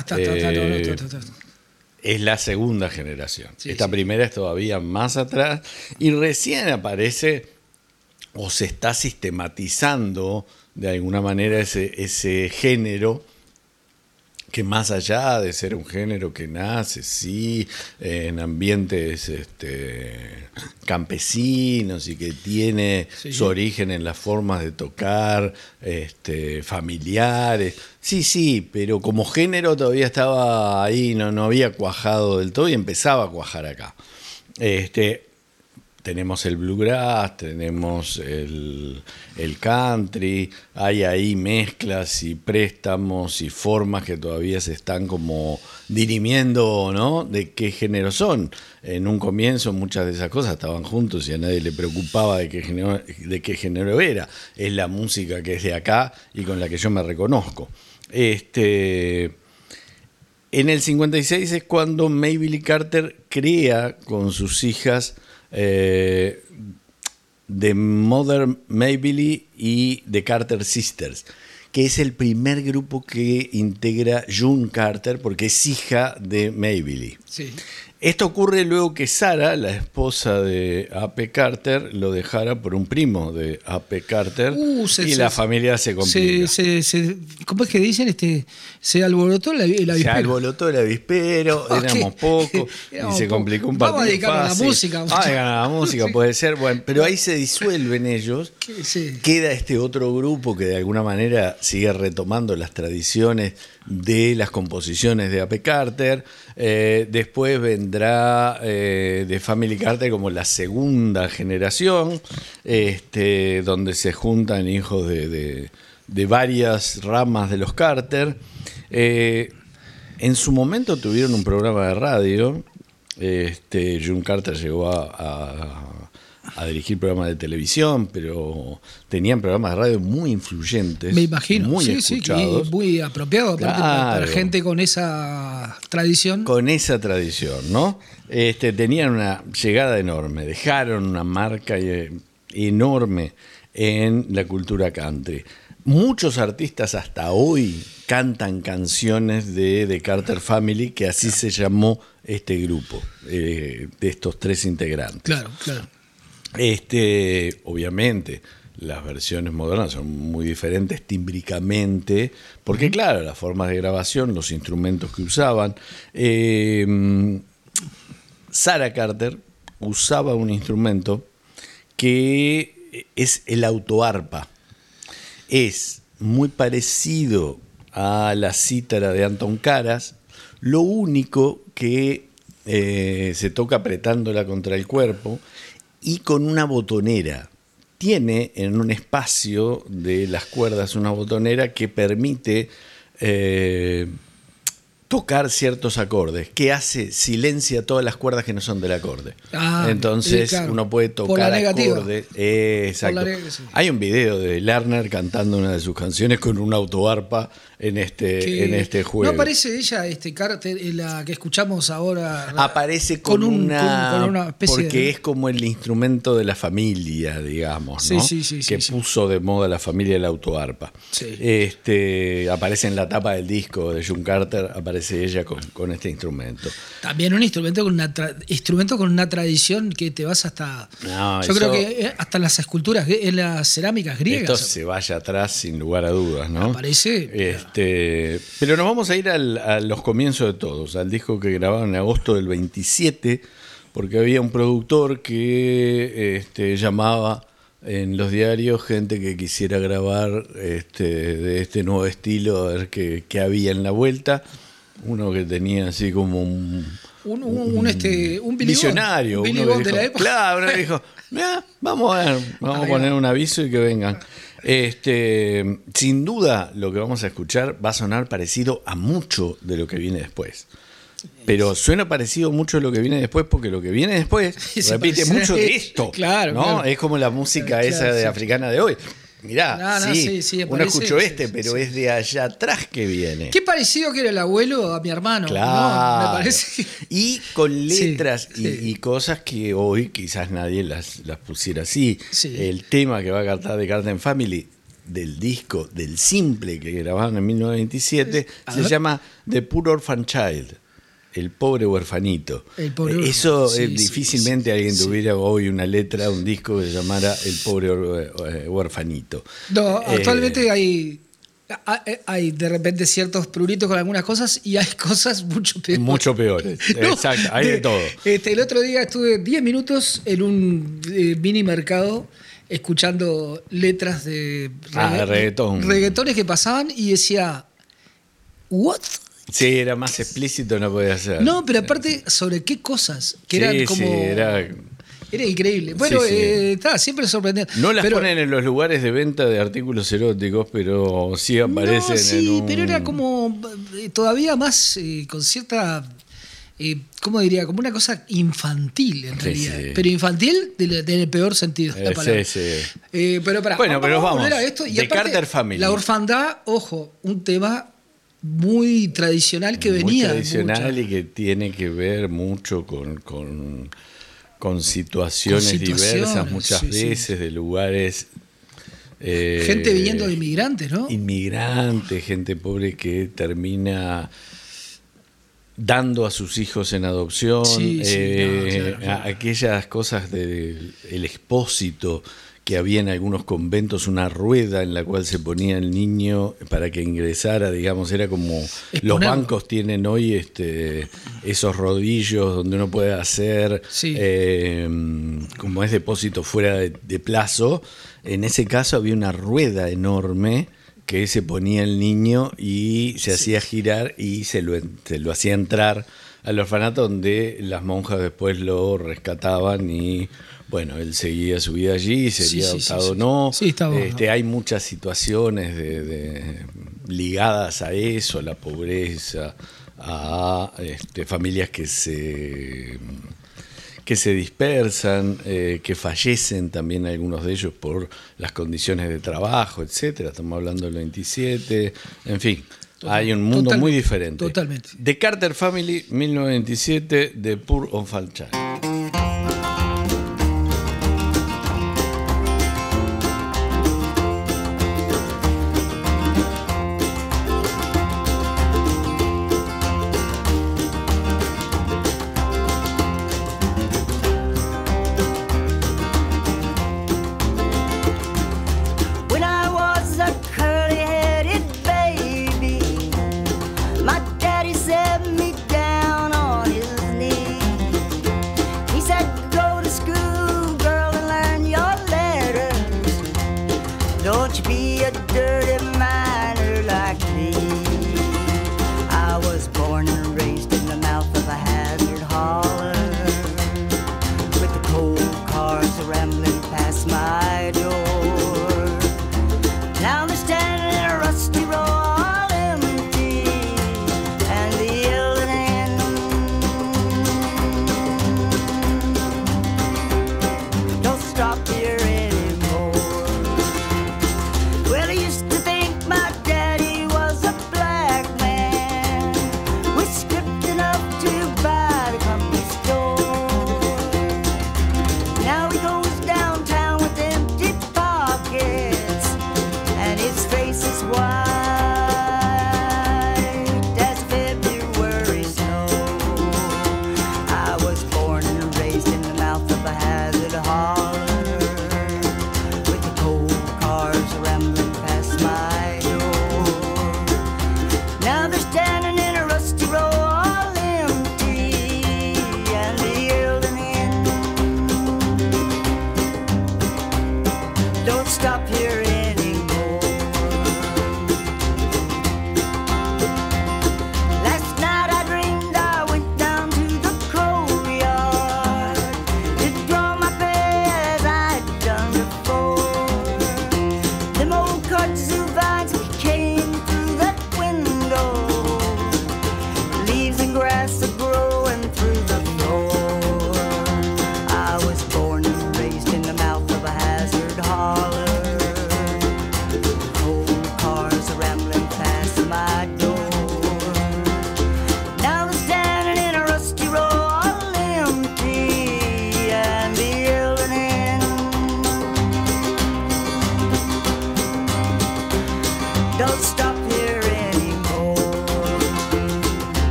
C: es la segunda generación.
B: Sí,
C: Esta
B: sí.
C: primera es todavía más atrás y recién aparece o se está sistematizando de alguna manera ese género que más allá de ser un género que nace, sí, en ambientes campesinos y que tiene
B: Sí.
C: su origen en las formas de tocar familiares, sí, pero como género todavía estaba ahí, no había cuajado del todo y empezaba a cuajar acá. Tenemos el bluegrass, tenemos el country, hay ahí mezclas y préstamos y formas que todavía se están como dirimiendo, ¿no? De qué género son. En un comienzo muchas de esas cosas estaban juntos y a nadie le preocupaba de qué género era. Es la música que es de acá y con la que yo me reconozco. En el 56 es cuando Maybelle Carter crea con sus hijas The Mother Maybelle y The Carter Sisters, que es el primer grupo que integra June Carter porque es hija de Maybelle.
B: Sí.
C: Esto ocurre luego que Sarah, la esposa de A.P. Carter, lo dejara por un primo de A.P. Carter y la familia se complica.
B: ¿Cómo es que dicen? Se alborotó el avispero.
C: Se alborotó el avispero, éramos pocos y se complicó un partido.
B: Vamos a dedicarnos a la
C: fácil.
B: música.
C: Vamos a dedicarnos a la música,
B: Sí.
C: puede ser. Bueno, pero ahí se disuelven ellos.
B: Sí.
C: Queda este otro grupo que de alguna manera sigue retomando las tradiciones de las composiciones de A.P. Carter. Después vendrá The Family Carter como la segunda generación, donde se juntan hijos de varias ramas de los Carter. En su momento tuvieron un programa de radio. June Carter llegó a dirigir programas de televisión, pero tenían programas de radio muy influyentes,
B: Me imagino.
C: muy
B: Sí,
C: escuchados.
B: y muy apropiado aparte para
C: Claro.
B: gente con esa tradición.
C: Con esa tradición, ¿no? Tenían una llegada enorme, dejaron una marca enorme en la cultura country. Muchos artistas hasta hoy cantan canciones de The Carter Family, que así se llamó este grupo, de estos tres integrantes.
B: Claro.
C: Obviamente, las versiones modernas son muy diferentes tímbricamente, porque claro, las formas de grabación, los instrumentos que usaban. Sarah Carter usaba un instrumento que es el autoarpa. Es muy parecido a la cítara de Anton Karas, lo único que se toca apretándola contra el cuerpo y con una botonera. Tiene en un espacio de las cuerdas una botonera que permite tocar ciertos acordes. ¿Qué hace? Silencia todas las cuerdas que no son del acorde. Entonces
B: claro,
C: uno puede
B: por la
C: tocar
B: negativa.
C: acordes. Exacto.
B: Sí.
C: Hay un video de Lerner cantando una de sus canciones con una autoarpa en este juego.
B: ¿No aparece ella, Carter, la que escuchamos ahora?
C: Aparece con una
B: especie
C: porque es como el instrumento de la familia, digamos, ¿no?
B: Sí,
C: que puso de moda la familia la autoarpa.
B: Sí.
C: Aparece en la tapa del disco de June Carter, aparece ella con este instrumento.
B: También un instrumento con una tradición que te vas hasta... yo creo que hasta las esculturas, en las cerámicas griegas.
C: Esto se vaya atrás sin lugar a dudas, ¿no?
B: Aparece...
C: pero nos vamos a ir a los comienzos de todos, al disco que grabaron en agosto del 27, porque había un productor que llamaba en los diarios gente que quisiera grabar de este nuevo estilo, a ver qué había en la vuelta. Uno que tenía así como un visionario,
B: un
C: uno
B: bilibón
C: que
B: de la
C: dijo,
B: época.
C: claro, uno dijo, vamos a ver, vamos a poner un aviso y que vengan. Sin duda lo que vamos a escuchar va a sonar parecido a mucho de lo que viene después. Pero suena parecido mucho a lo que viene después, porque lo que viene después repite mucho de esto.
B: Claro,
C: ¿no?
B: claro.
C: Es como la música esa de africana de hoy. Mirá,
B: sí,
C: uno escuchó pero
B: sí.
C: es de allá atrás que viene.
B: Qué parecido que era el abuelo a mi hermano.
C: Claro.
B: ¿No? Me parece.
C: Y con letras
B: Sí.
C: y cosas que hoy quizás nadie las pusiera así.
B: Sí.
C: El tema que va a cantar de Carter Family, del disco, del simple que grabaron en 1927, se llama The Poor Orphan Child. El pobre huerfanito. Eso difícilmente alguien tuviera hoy una letra, un disco que se llamara El pobre huerfanito.
B: No, actualmente hay de repente ciertos pruritos con algunas cosas y hay cosas mucho peores.
C: Mucho peores, exacto, hay de todo.
B: El otro día estuve 10 minutos en un mini mercado escuchando letras de
C: reggaetón.
B: reggaetones que pasaban y decía, ¿what?
C: Sí, era más explícito, no podía ser.
B: No, pero aparte, ¿sobre qué cosas? Que eran como...
C: era
B: increíble. Bueno, está siempre sorprendente.
C: No las ponen en los lugares de venta de artículos eróticos, pero sí aparecen en un...
B: pero era como todavía más con cierta... ¿cómo diría? Como una cosa infantil, en realidad.
C: Sí.
B: Pero infantil en el peor sentido de la palabra. Pero pará,
C: bueno, pero vamos.
B: A esto. Y
C: de
B: aparte,
C: Carter Family.
B: La orfandad, ojo, un tema muy tradicional que venía.
C: Muy tradicional y que tiene que ver mucho con situaciones diversas, muchas veces, de lugares...
B: gente viniendo de inmigrantes, ¿no?
C: Inmigrantes, gente pobre que termina dando a sus hijos en adopción, claro. Aquellas cosas del expósito que había en algunos conventos, una rueda en la cual se ponía el niño para que ingresara, digamos, era como los bancos tienen hoy esos rodillos donde uno puede hacer, como es depósito fuera de plazo. En ese caso había una rueda enorme que se ponía el niño y se hacía girar y se lo hacía entrar al orfanato, donde las monjas después lo rescataban y bueno, él seguía su vida allí, sería adoptado o no. Hay muchas situaciones ligadas a eso, a la pobreza, a familias que se dispersan, que fallecen también algunos de ellos por las condiciones de trabajo, etcétera. Estamos hablando del 27, en fin. Hay un mundo muy diferente.
B: Totalmente.
C: The Carter Family, 1927, The Poor Orphan Child.
D: When I was a curly-headed baby, my daddy set me down on his knee.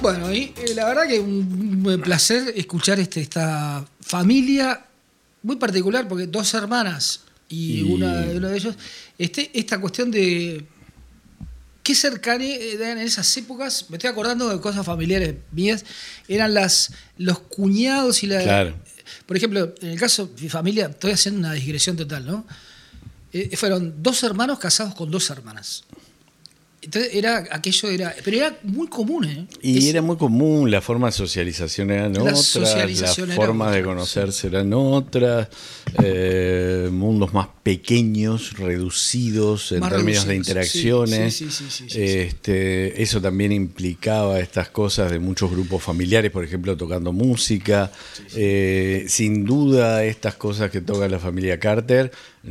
B: Bueno, y la verdad que un placer escuchar esta familia muy particular, porque dos hermanas y uno de ellos, esta cuestión de qué cercanía en esas épocas, me estoy acordando de cosas familiares mías, eran los cuñados y la...
C: Claro.
B: Por ejemplo, en el caso de mi familia, estoy haciendo una digresión total, ¿no? Fueron dos hermanos casados con dos hermanas. Entonces pero era muy común, ¿eh?
C: Era muy común, la forma de socialización eran otras, las formas de conocerse eran otras, mundos más pequeños, reducidos en términos de interacciones. Sí. Eso también implicaba estas cosas de muchos grupos familiares, por ejemplo, tocando música. Sin duda, estas cosas que toca la familia Carter,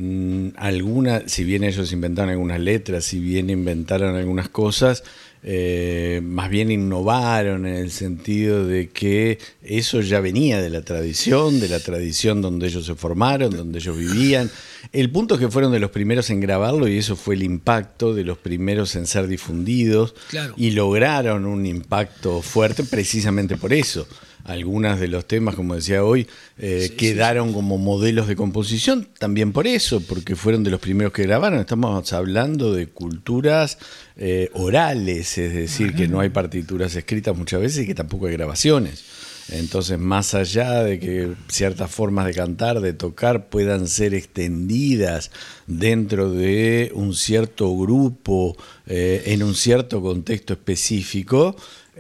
C: si bien ellos inventaron algunas letras, si bien inventaron algunas cosas, más bien innovaron en el sentido de que eso ya venía de la tradición donde ellos se formaron, donde ellos vivían. El punto es que fueron de los primeros en grabarlo y eso fue el impacto de los primeros en ser difundidos. Claro. Y lograron un impacto fuerte precisamente por eso. Algunos de los temas, como decía hoy, quedaron como modelos de composición también por eso, porque fueron de los primeros que grabaron. Estamos hablando de culturas orales, es decir, que no hay partituras escritas muchas veces y que tampoco hay grabaciones. Entonces, más allá de que ciertas formas de cantar, de tocar, puedan ser extendidas dentro de un cierto grupo, en un cierto contexto específico,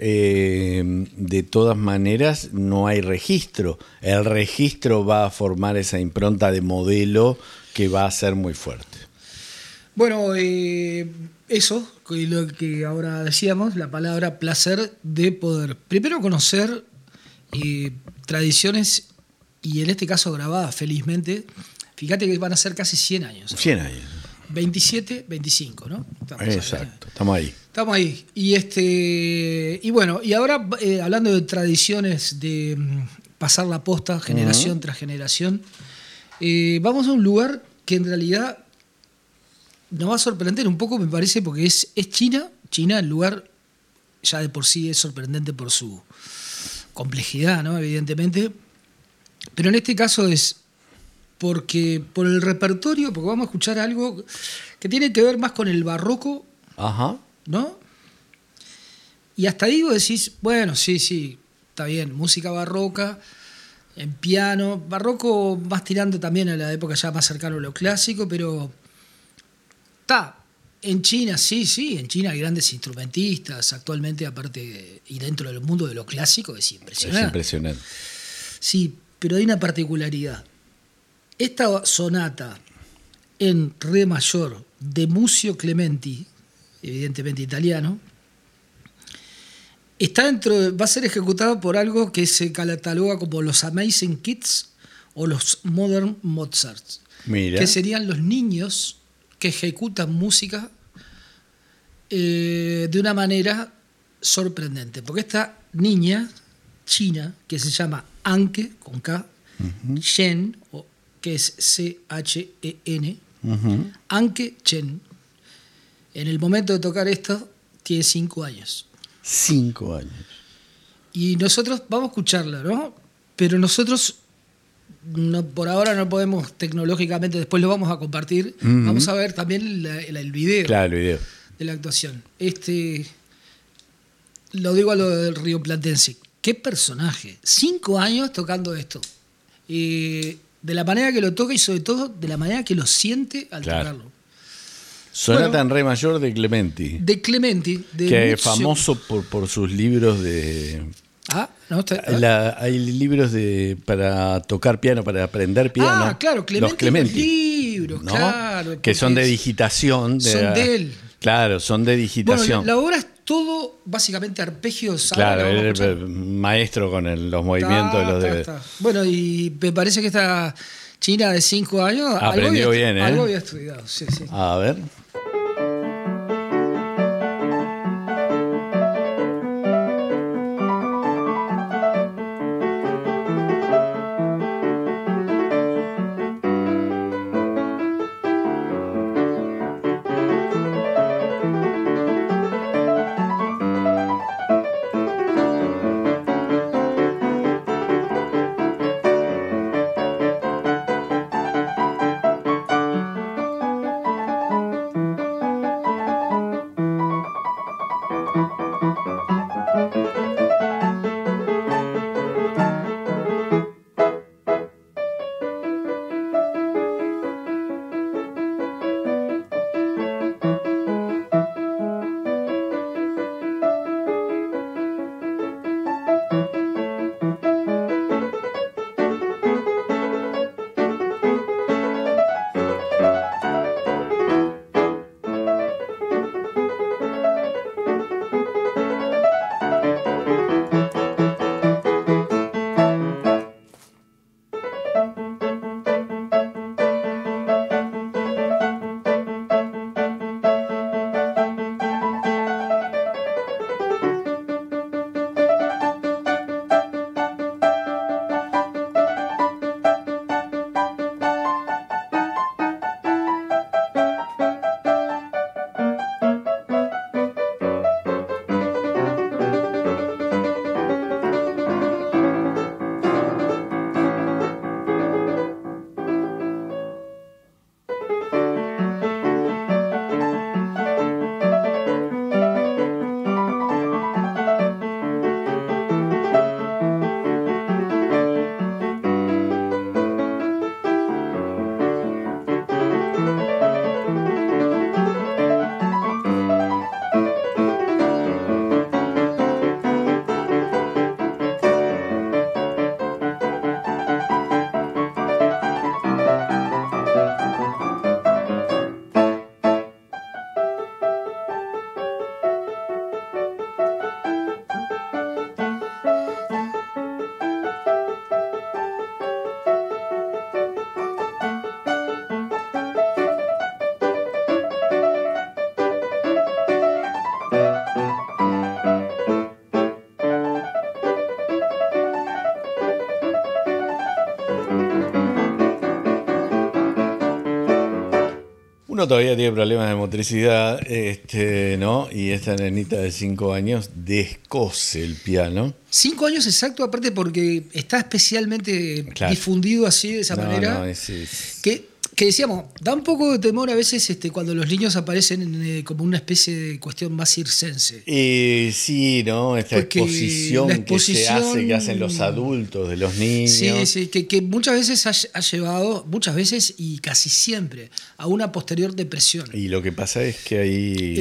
C: de todas maneras no hay registro. El registro va a formar esa impronta de modelo que va a ser muy fuerte.
B: Bueno, eso, lo que ahora decíamos, la palabra placer de poder primero conocer tradiciones, y en este caso grabadas felizmente. Fíjate que van a ser casi 100 años.
C: 100 años.
B: 27, 25, ¿no?
C: Exacto, estamos ahí.
B: Estamos ahí. Y bueno, y ahora hablando de tradiciones de pasar la posta generación tras generación, vamos a un lugar que en realidad nos va a sorprender un poco, me parece, porque es China. China, el lugar ya de por sí es sorprendente por su complejidad, ¿no? Evidentemente. Pero en este caso es porque por el repertorio, porque vamos a escuchar algo que tiene que ver más con el barroco.
C: Ajá.
B: ¿No? Y hasta ahí vos decís, bueno, sí, está bien, música barroca, en piano, barroco más tirando también a la época ya más cercano a lo clásico, pero está, en China, sí, en China hay grandes instrumentistas, actualmente aparte, y dentro del mundo de lo clásico es impresionante.
C: Es impresionante.
B: Sí, pero hay una particularidad. Esta sonata en re mayor de Muzio Clementi, evidentemente italiano, va a ser ejecutado por algo que se cataloga como los Amazing Kids o los Modern Mozarts.
C: Mira.
B: Que serían los niños que ejecutan música de una manera sorprendente. Porque esta niña china, que se llama Anke, con K, Chen, que es C-H-E-N, Anke Chen, en el momento de tocar esto, tiene 5 años.
C: 5 años.
B: Y nosotros vamos a escucharla, ¿no? Pero nosotros por ahora no podemos tecnológicamente, después lo vamos a compartir. Vamos a ver también el video.
C: Claro, el video
B: de la actuación. Lo digo a lo del rioplatense. ¿Qué personaje? 5 años tocando esto. De la manera que lo toca y sobre todo de la manera que lo siente al tocarlo.
C: Sonata en re mayor de Clementi.
B: De Clementi.
C: Que es famoso por sus libros de... Hay libros para tocar piano, para aprender piano.
B: Ah, claro, Clementi.
C: Los Clementi.
B: Los libros, ¿no? Claro.
C: Que son de digitación.
B: Son de él.
C: Claro, son de digitación.
B: Bueno, la obra es todo básicamente arpegios.
C: Claro, él es maestro con los movimientos de los dedos.
B: Bueno, y me parece que esta china de 5 años
C: aprendió bien,
B: algo había estudiado. Sí.
C: A ver. Uno todavía tiene problemas de motricidad, ¿no? Y esta nenita de 5 años descose el piano.
B: 5 años exacto, aparte porque está especialmente
C: Claro.
B: difundido así, de esa manera.
C: No, es-
B: Que decíamos, da un poco de temor a veces cuando los niños aparecen como una especie de cuestión más circense.
C: Sí, ¿no? Esta
B: Porque
C: exposición,
B: la
C: que se hace, que hacen los adultos de los niños.
B: Sí, que muchas veces ha llevado, muchas veces y casi siempre, a una posterior depresión.
C: Y lo que pasa es que hay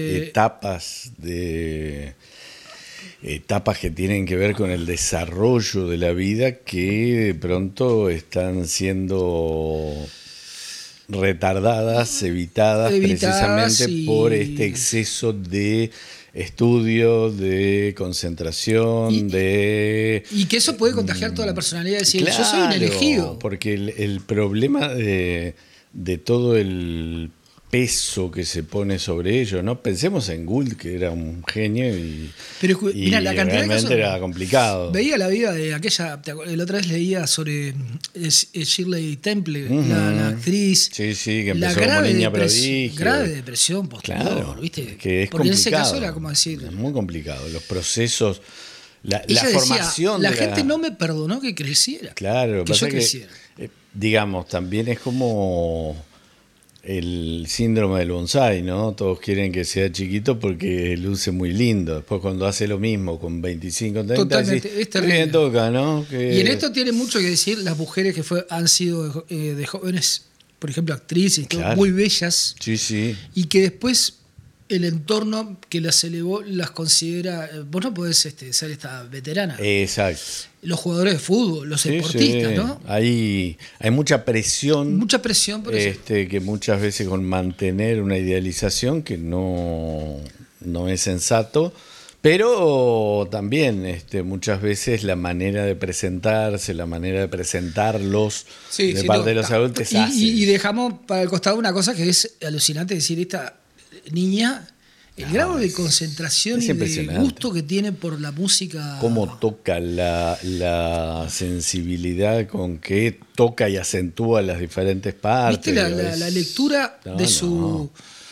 C: etapas que tienen que ver con el desarrollo de la vida que de pronto están siendo retardadas, evitadas precisamente
B: y-
C: por este exceso de estudio, de concentración,
B: Y
C: de...
B: que eso puede contagiar toda la personalidad, decir, yo soy un
C: Claro,
B: elegido.
C: porque el problema de todo el peso que se pone sobre ellos, ¿no? Pensemos en Gould, que era un genio y
B: Mirá, la cantidad de
C: realmente
B: casos-
C: era complicado.
B: Veía la vida de aquella, la otra vez leía sobre Shirley Temple, la actriz.
C: Sí, sí, que
B: la
C: empezó como niña
B: depresión,
C: prodigio.
B: grave depresión posterior,
C: Claro,
B: ¿viste?
C: que es
B: porque en ese
C: complicado.
B: caso era como decir.
C: Es muy complicado. Los procesos, la
B: Ella decía,
C: formación
B: la
C: de
B: gente no me perdonó que creciera.
C: Claro, lo
B: que
C: pasa
B: yo
C: que,
B: creciera.
C: digamos, también es como el síndrome del bonsái, ¿no? Todos quieren que sea chiquito porque luce muy lindo. Después cuando hace lo mismo con 25, 30,
B: Totalmente,
C: decís,
B: es terrible.
C: "Bien toca, ¿no?"
B: Y en esto tiene mucho que decir las mujeres que han sido de jóvenes, por ejemplo, actrices, todo,
C: Claro.
B: muy bellas,
C: Sí, sí.
B: y que después el entorno que las elevó las considera. Vos no podés ser esta veterana.
C: Exacto.
B: Los jugadores de fútbol, los
C: Sí,
B: deportistas,
C: sí.
B: ¿no?
C: Hay mucha presión.
B: Mucha presión por eso.
C: Que muchas veces con mantener una idealización que no es sensato, pero también muchas veces la manera de presentarse, la manera de presentarlos
B: Sí,
C: de
B: sí,
C: parte
B: no,
C: de los adultos
B: y,
C: hace.
B: y dejamos para el costado una cosa que es alucinante, decir, esta niña, el grado de concentración
C: es
B: y de
C: impresionante.
B: gusto que tiene por la música.
C: Cómo toca la sensibilidad con que toca y acentúa las diferentes partes.
B: ¿Viste
C: digo,
B: la lectura
C: No,
B: de su.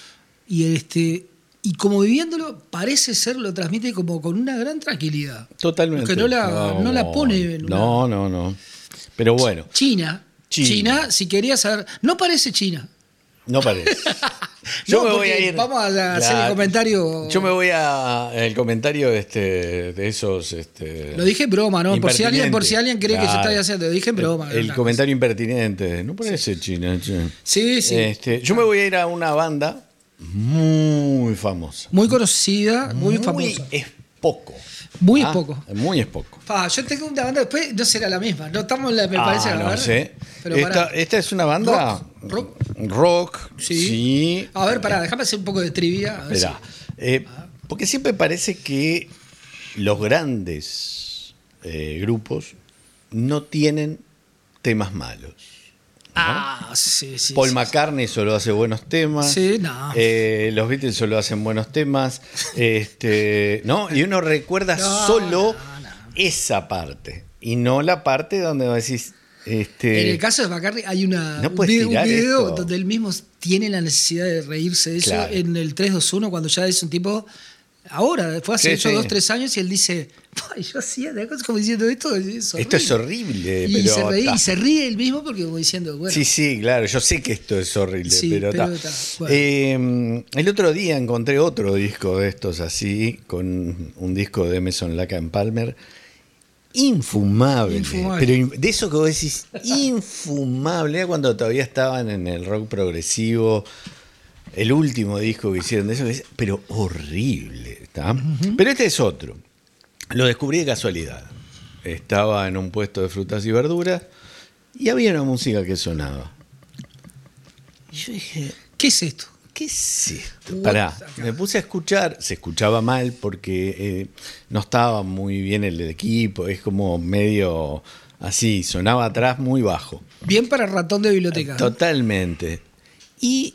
B: Y como viviéndolo, parece ser, lo transmite como con una gran tranquilidad.
C: Totalmente.
B: Porque no la pone en una-
C: No. Pero bueno,
B: China, si querías saber. No parece China.
C: no parece.
B: No,
C: me voy
B: porque
C: a ir.
B: vamos a hacer el comentario.
C: Yo me voy a el comentario de esos.
B: Lo dije en broma, ¿no? Por si alguien cree que se
C: Claro.
B: está haciendo. Lo dije en broma.
C: El
B: ¿no?
C: comentario impertinente. No parece China. Che.
B: Sí, sí.
C: Yo me voy a ir a una banda muy famosa.
B: Muy conocida, muy famosa.
C: Es poco.
B: Muy poco.
C: Muy es poco.
B: Yo tengo una banda, después no será la misma. No estamos, me parece. a
C: no
B: ver.
C: sé.
B: Pero pará.
C: Esta es una banda rock.
B: Sí. A ver, pará, déjame hacer un poco de trivia. A ver
C: Esperá. Porque siempre parece que los grandes grupos no tienen temas malos.
B: Sí.
C: Paul McCartney solo hace buenos temas.
B: Sí, no.
C: Los Beatles solo hacen buenos temas. ¿No? Y uno recuerda solo esa parte. Y no la parte donde decís.
B: En el caso de McCartney hay
C: No
B: un
C: puedes tirar
B: video
C: esto.
B: donde él mismo tiene la necesidad de reírse de eso
C: Claro.
B: en el 3-2-1 cuando ya es un tipo. Ahora, fue hace
C: Sí, sí.
B: 2-3 años y él dice, "Ay, yo hacía de cosas como diciendo esto
C: Esto es horrible.
B: Y,
C: pero
B: y se ríe él mismo porque como diciendo, bueno,
C: Sí, claro, yo sé que esto es horrible,
B: Sí,
C: pero
B: pero
C: está.
B: está, bueno.
C: El otro día encontré otro disco de estos así, con un disco de Emerson Lake and Palmer, infumable. Pero de eso que vos decís, infumable, era cuando todavía estaban en el rock progresivo, el último disco que hicieron de eso, pero horrible, ¿está? Pero este es otro, lo descubrí de casualidad. Estaba en un puesto de frutas y verduras y había una música que sonaba. Y yo dije,
B: ¿qué es esto?
C: ¿qué es esto?
B: What
C: Pará,
B: the-
C: me puse a escuchar, se escuchaba mal porque no estaba muy bien el equipo, es como medio así, sonaba atrás muy bajo.
B: Bien para ratón de biblioteca.
C: Totalmente. Y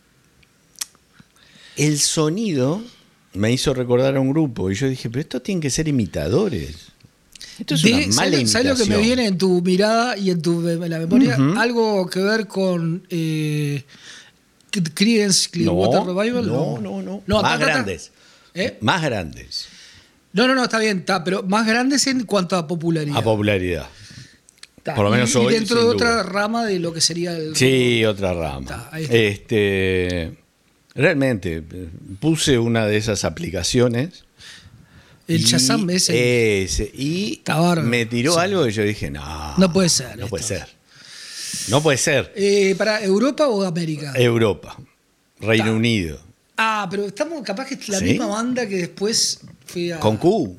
C: el sonido me hizo recordar a un grupo y yo dije, pero esto tienen que ser imitadores. Esto es una mala
B: ¿sabes
C: imitación.
B: lo que me viene en tu mirada y en la memoria?
C: Ujú.
B: Algo que ver con Creedence Clearwater Revival.
C: No.
B: No,
C: Más grandes.
B: ¿Eh?
C: Más grandes.
B: No, está bien, pero más grandes en cuanto a popularidad.
C: A popularidad.
B: Está.
C: Por lo menos
B: y
C: hoy,
B: dentro de
C: sin
B: otra
C: duda.
B: rama de lo que sería el...
C: Sí, otra rama.
B: Está, ahí está.
C: Realmente, puse una de esas aplicaciones.
B: El Shazam ese.
C: Y
B: Está bárbaro.
C: me tiró
B: Sí.
C: algo y yo dije, no.
B: No puede ser
C: No
B: esto.
C: puede ser. No puede ser.
B: ¿Para Europa o América?
C: Europa, Reino
B: Está.
C: Unido.
B: Pero estamos capaz que es la
C: ¿Sí?
B: misma banda que después fui a...
C: Con Q.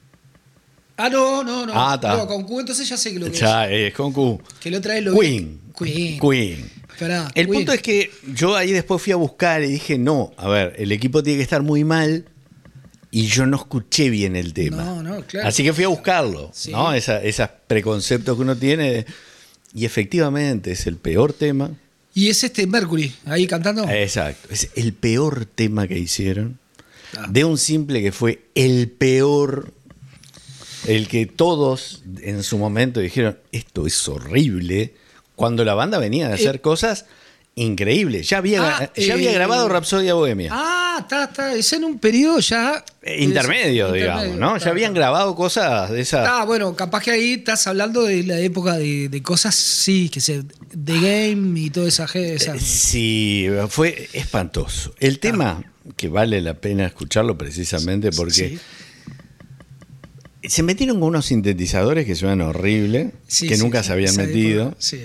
B: No.
C: Está.
B: No, con Q entonces ya sé que lo que
C: Ya, es con Q.
B: es. Que la otra vez lo vi.
C: Queen.
B: Esperá,
C: El
B: Queen.
C: punto es que yo ahí después fui a buscar y dije, no, a ver, el equipo tiene que estar muy mal y yo no escuché bien el tema.
B: No, claro.
C: Así que fui a buscarlo,
B: Sí.
C: ¿no? Esos preconceptos que uno tiene. Y efectivamente es el peor tema.
B: Y es Mercury, ahí cantando.
C: Exacto, es el peor tema que hicieron.
B: Ah.
C: De un simple que fue el peor, el que todos en su momento dijeron, esto es horrible, cuando la banda venía de hacer cosas increíbles. Ya había grabado Rapsodia Bohemia.
B: Está. Es en un periodo ya...
C: Intermedio, digamos, ¿no? Ya habían grabado cosas de esas...
B: Bueno, capaz que ahí estás hablando de la época de cosas, sí, The Game y toda esa...
C: Sí, fue espantoso. El tema, que vale la pena escucharlo precisamente porque...
B: Sí.
C: Se metieron con unos sintetizadores que suenan horrible, que nunca se habían metido.
B: Sí.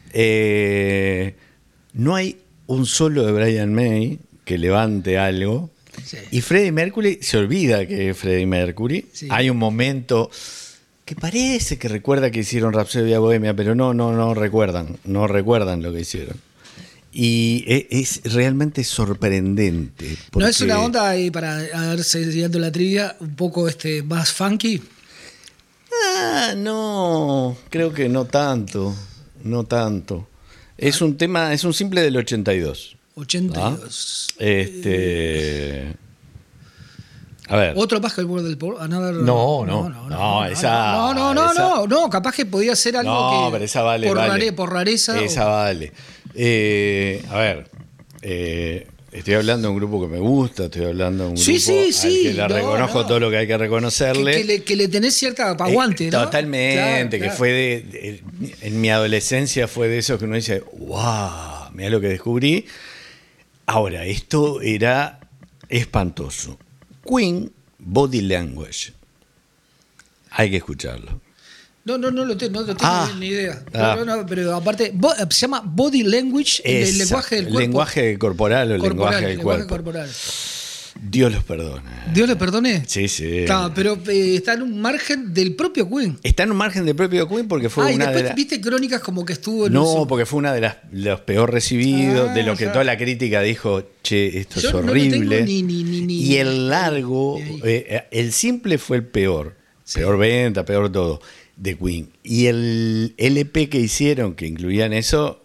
C: No hay un solo de Brian May que levante algo.
B: Sí.
C: Y Freddie Mercury se olvida que es Freddie Mercury.
B: Sí.
C: Hay un momento que parece que recuerda que hicieron Rapsodia Bohemia, pero no recuerdan lo que hicieron. Y es realmente sorprendente.
B: ¿No es
C: porque-
B: una onda, para ver, siguiendo la trivia, un poco más funky?
C: No, creo que no tanto. Es un tema, es un simple del 82.
B: 82.
C: A ver.
B: ¿Otro más que el World del Polo? No, capaz que podía ser algo
C: No,
B: que...
C: pero esa vale,
B: por rareza.
C: Esa vale. A ver, estoy hablando de un grupo que me gusta, estoy hablando de un grupo al que le reconozco todo lo que hay que reconocerle.
B: Que le tenés cierta aguante, ¿no?
C: Totalmente,
B: Claro.
C: que fue en mi adolescencia fue de esos que uno dice, wow, mira lo que descubrí. Ahora, esto era espantoso. Queen, Body Language. Hay que escucharlo.
B: No lo tengo ni idea. Pero aparte, se llama Body Language, el lenguaje del cuerpo.
C: Lenguaje corporal o lenguaje del cuerpo.
B: Corporal.
C: Dios los perdone.
B: ¿Dios le perdone?
C: Sí.
B: Pero está en un margen del propio Queen.
C: Está en un margen del propio Queen porque fue
B: y
C: una
B: después
C: de las...
B: viste crónicas como que estuvo en
C: No, porque fue una de los peor recibidos, de lo que
B: ya.
C: toda la crítica dijo, che, esto
B: Yo
C: es
B: no lo
C: horrible.
B: tengo ni
C: y el largo, el simple fue el peor. Peor venta, peor todo, de Queen. Y el LP que hicieron, que incluían eso,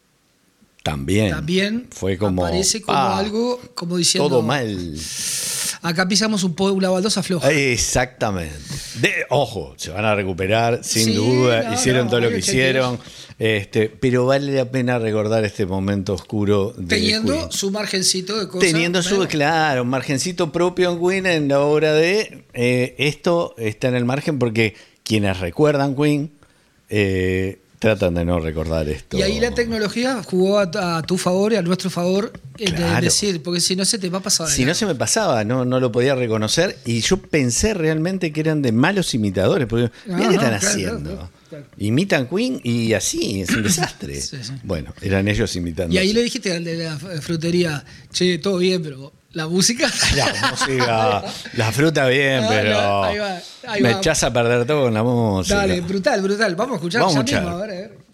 C: también fue como...
B: aparece como algo, como diciendo...
C: Todo mal.
B: Acá pisamos una baldosa floja.
C: Exactamente. Ojo, se van a recuperar, sin
B: Sí,
C: duda. Hicieron todo lo que
B: varios
C: hicieron. Pero vale la pena recordar este momento oscuro de
B: Teniendo
C: Queen.
B: su margencito de cosas.
C: Teniendo un margencito propio en Queen en la obra de... esto está en el margen porque quienes recuerdan Queen tratan de no recordar esto.
B: Y ahí la tecnología jugó a tu favor y a nuestro favor,
C: Claro.
B: de decir, porque si no se te va a pasar.
C: Si no se me pasaba, no lo podía reconocer y yo pensé realmente que eran de malos imitadores, porque mira qué están haciendo.
B: Claro.
C: Imitan Queen y así, es un desastre.
B: Sí.
C: Bueno, eran ellos imitando.
B: Y ahí le dijiste al de la frutería, che, todo bien, pero la música...
C: La música, la fruta bien, pero
B: ahí va.
C: me echás a perder todo con la música.
B: Dale, brutal. Vamos a escuchar
C: Vamos
B: ya
C: a escuchar.
B: mismo, a ver.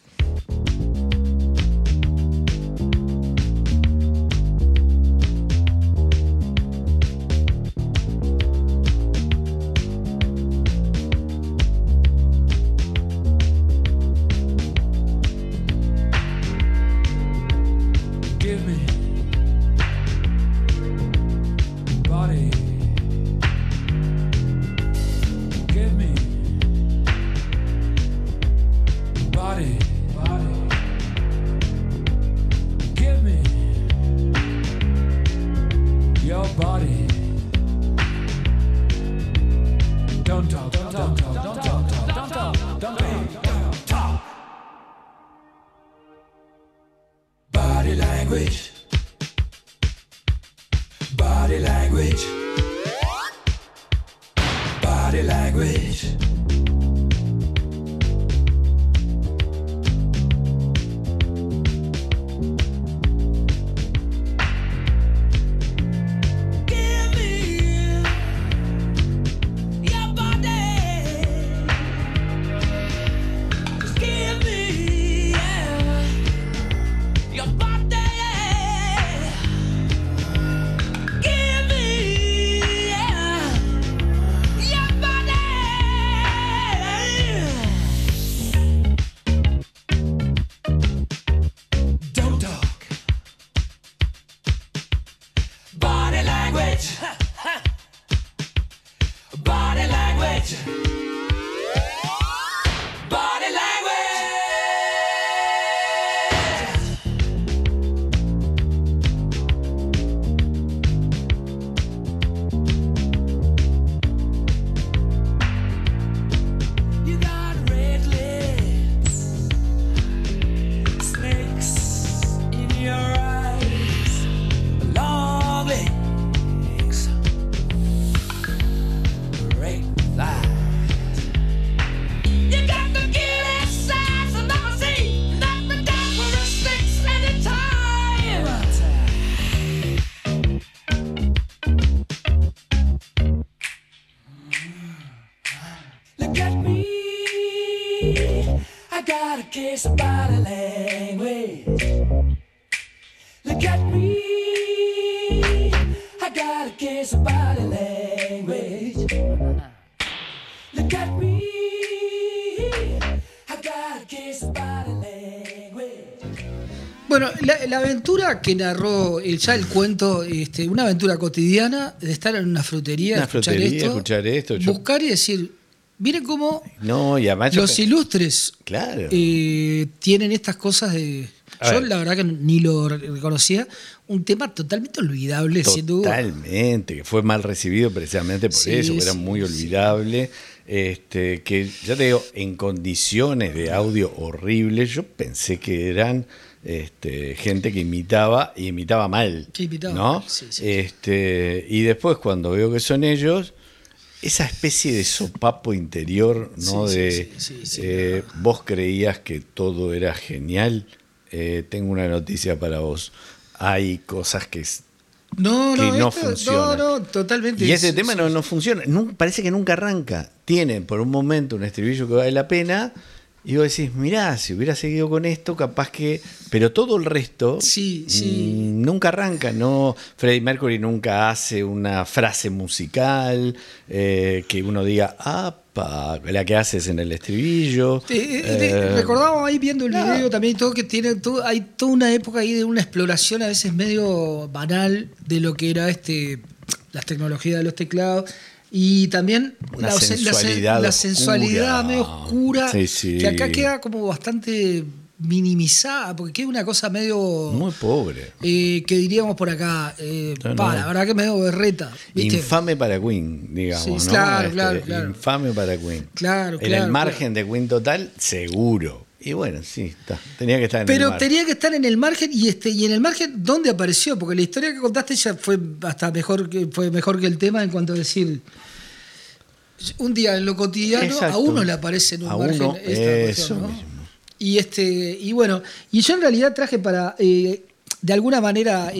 F: Give me body. Give me body. Body language. Body language. Body language. Give me your body. Just give me your body. Give me your body. Don't talk. Body language. Body language. Body language. You got red lips, snakes in your eyes, long legs, great thighs. You got the cutest size I've never seen, not the characteristics anytime. Look at me, I got a case of body language. Look at me, I got a case of body language. Look at me, I got a case of body language.
B: Bueno, la aventura que narró ya el cuento, una aventura cotidiana de estar en una frutería,
C: Una frutería, escuchar esto, yo-
B: buscar y decir, miren cómo
C: No, y además yo
B: los ilustres
C: Claro.
B: tienen estas cosas de...
C: A
B: Yo
C: ver.
B: la verdad que ni lo reconocía, un tema totalmente olvidable, sin duda.
C: Totalmente, que fue mal recibido precisamente por
B: Sí,
C: eso, que era
B: sí,
C: muy
B: sí.
C: olvidable. Que ya te digo, en condiciones de audio horribles, yo pensé que eran gente que imitaba y imitaba mal.
B: Sí, imitaba
C: ¿no?
B: mal, sí, sí.
C: Y después, cuando veo que son ellos, esa especie de sopapo interior, ¿no?
B: Sí, sí,
C: Vos creías que todo era genial. Tengo una noticia para vos. Hay cosas que
B: No,
C: que no
B: esto-
C: funciona.
B: No, totalmente.
C: y ese
B: es-
C: tema no funciona. Parece que nunca arranca. Tiene por un momento un estribillo que vale la pena. Y vos decís, mirá, si hubiera seguido con esto, capaz que. Pero todo el resto
B: Sí.
C: nunca arranca. No, Freddie Mercury nunca hace una frase musical que uno diga, apa, la que haces en el estribillo.
B: Recordamos ahí viendo el
C: no.
B: video también y todo que hay toda una época ahí de una exploración a veces medio banal de lo que era las tecnologías de los teclados y también
C: Una sensualidad
B: la sensualidad
C: oscura.
B: medio oscura
C: Sí, sí.
B: que acá queda como bastante minimizada porque queda una cosa medio
C: Muy pobre.
B: que diríamos por acá
C: No.
B: la verdad que medio berreta, ¿viste?
C: Infame para Queen, digamos.
B: Sí,
C: ¿no?
B: claro.
C: Infame para Queen.
B: Claro,
C: En el margen de Queen total, seguro. Y bueno, sí, está. Tenía que estar en el
B: Pero
C: margen.
B: tenía que estar en el margen y en el margen ¿dónde apareció? Porque la historia que contaste ya fue hasta mejor que el tema en cuanto a decir un día en lo cotidiano
C: Exacto.
B: a uno le aparece en un
C: A
B: margen
C: uno,
B: esta
C: eso
B: cuestión, ¿no?
C: mismo.
B: Y bueno, y yo en realidad traje para de alguna manera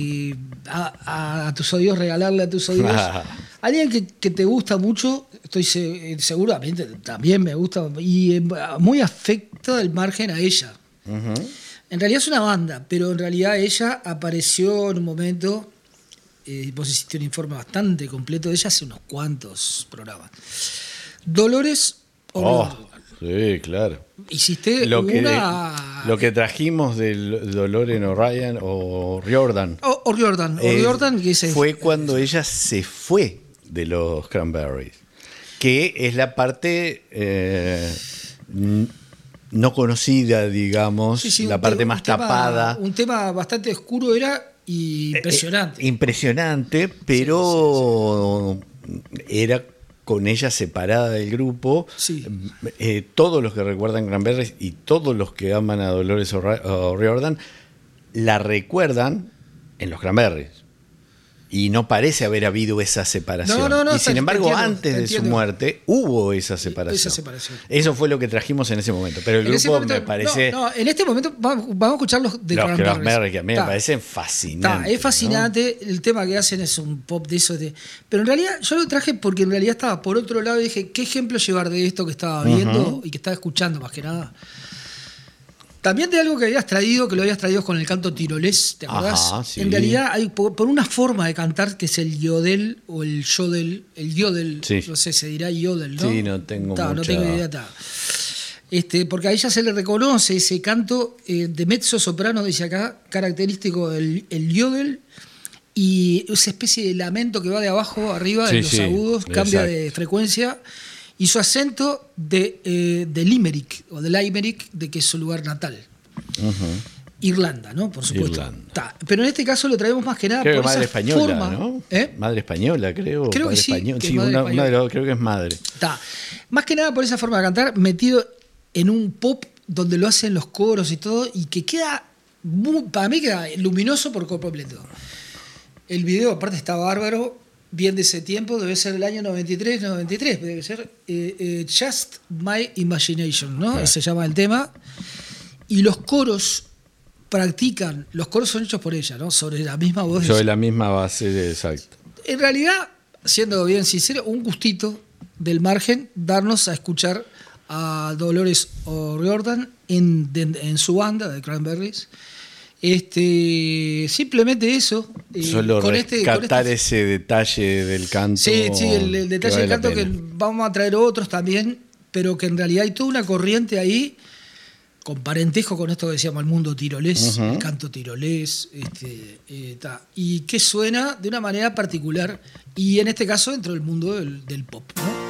B: a tus oídos, regalarle a tus oídos alguien que te gusta mucho, estoy seguramente también me gusta y muy afecta al margen a ella. En realidad es una banda, pero en realidad ella apareció en un momento, vos hiciste un informe bastante completo de ella hace unos cuantos programas. Dolores O'Riordan.
C: Sí, claro.
B: Hiciste
C: Lo que,
B: una...
C: lo que trajimos del dolor en O'Riordan o Riordan
B: O'Riordan, que
C: fue cuando ella se fue de los Cranberries, que es la parte no conocida, digamos,
B: Sí, sí,
C: la parte más tapada.
B: Un tema bastante oscuro era y impresionante.
C: Impresionante, pero era con ella separada del grupo.
B: Sí.
C: Todos los que recuerdan Cranberries y todos los que aman a Dolores O'Riordan la recuerdan en los Cranberries. Y no parece haber habido esa separación.
B: No,
C: y sin embargo,
B: entiendo,
C: antes de su
B: entiendo.
C: muerte, hubo esa separación. Eso fue lo que trajimos en ese momento. Pero el
B: En ese
C: grupo
B: momento,
C: me parece...
B: No, en este momento vamos a escuchar los de
C: los
B: Cranberries.
C: Cranberries, que a mí me
B: Ta.
C: parecen fascinantes.
B: Es fascinante, ¿no? El tema que hacen es un pop de esos de... Pero en realidad yo lo traje porque en realidad estaba por otro lado y dije, ¿qué ejemplo llevar de esto que estaba viendo y que estaba escuchando más que nada? También de algo que lo habías traído con el canto tirolés, ¿te acordás?
C: Ajá, sí.
B: En realidad hay por una forma de cantar que es el yodel o el yodel,
C: Sí.
B: no sé, se dirá yodel, ¿no?
C: Sí, no tengo
B: No
C: mucha...
B: tengo idea, porque a ella se le reconoce ese canto de mezzo soprano, dice acá, característico del el yodel, y esa especie de lamento que va de abajo a arriba en los agudos, cambia de frecuencia, y su acento de Limerick, o de Limerick, de que es su lugar natal. Irlanda, ¿no? Por supuesto. Pero en este caso lo traemos más que nada
C: creo
B: por
C: que madre
B: esa
C: española,
B: forma.
C: ¿no?
B: ¿Eh?
C: Madre española, creo.
B: Creo que
C: padre
B: sí,
C: español.
B: que
C: Sí,
B: madre
C: una
B: española.
C: de las, creo que es madre.
B: Más que nada por esa forma de cantar, metido en un pop donde lo hacen los coros y todo, y que queda, para mí queda luminoso por completo. El video aparte está bárbaro, bien de ese tiempo, debe ser el año 93, debe ser Just My Imagination, ¿no?
C: Claro.
B: Se llama el tema. Y los coros los coros son hechos por ella, ¿no? Sobre la misma voz.
C: Sobre la misma base, exacto.
B: En realidad, siendo bien sincero, un gustito del margen darnos a escuchar a Dolores O'Riordan en su banda de Cranberries. Simplemente eso.
C: Solo rescatar ese detalle del canto.
B: Sí, el detalle del canto que vamos a traer otros también, pero que en realidad hay toda una corriente ahí con parentesco con esto que decíamos, el mundo tirolés, el canto tirolés, y que suena de una manera particular, y en este caso dentro del mundo del pop, ¿no?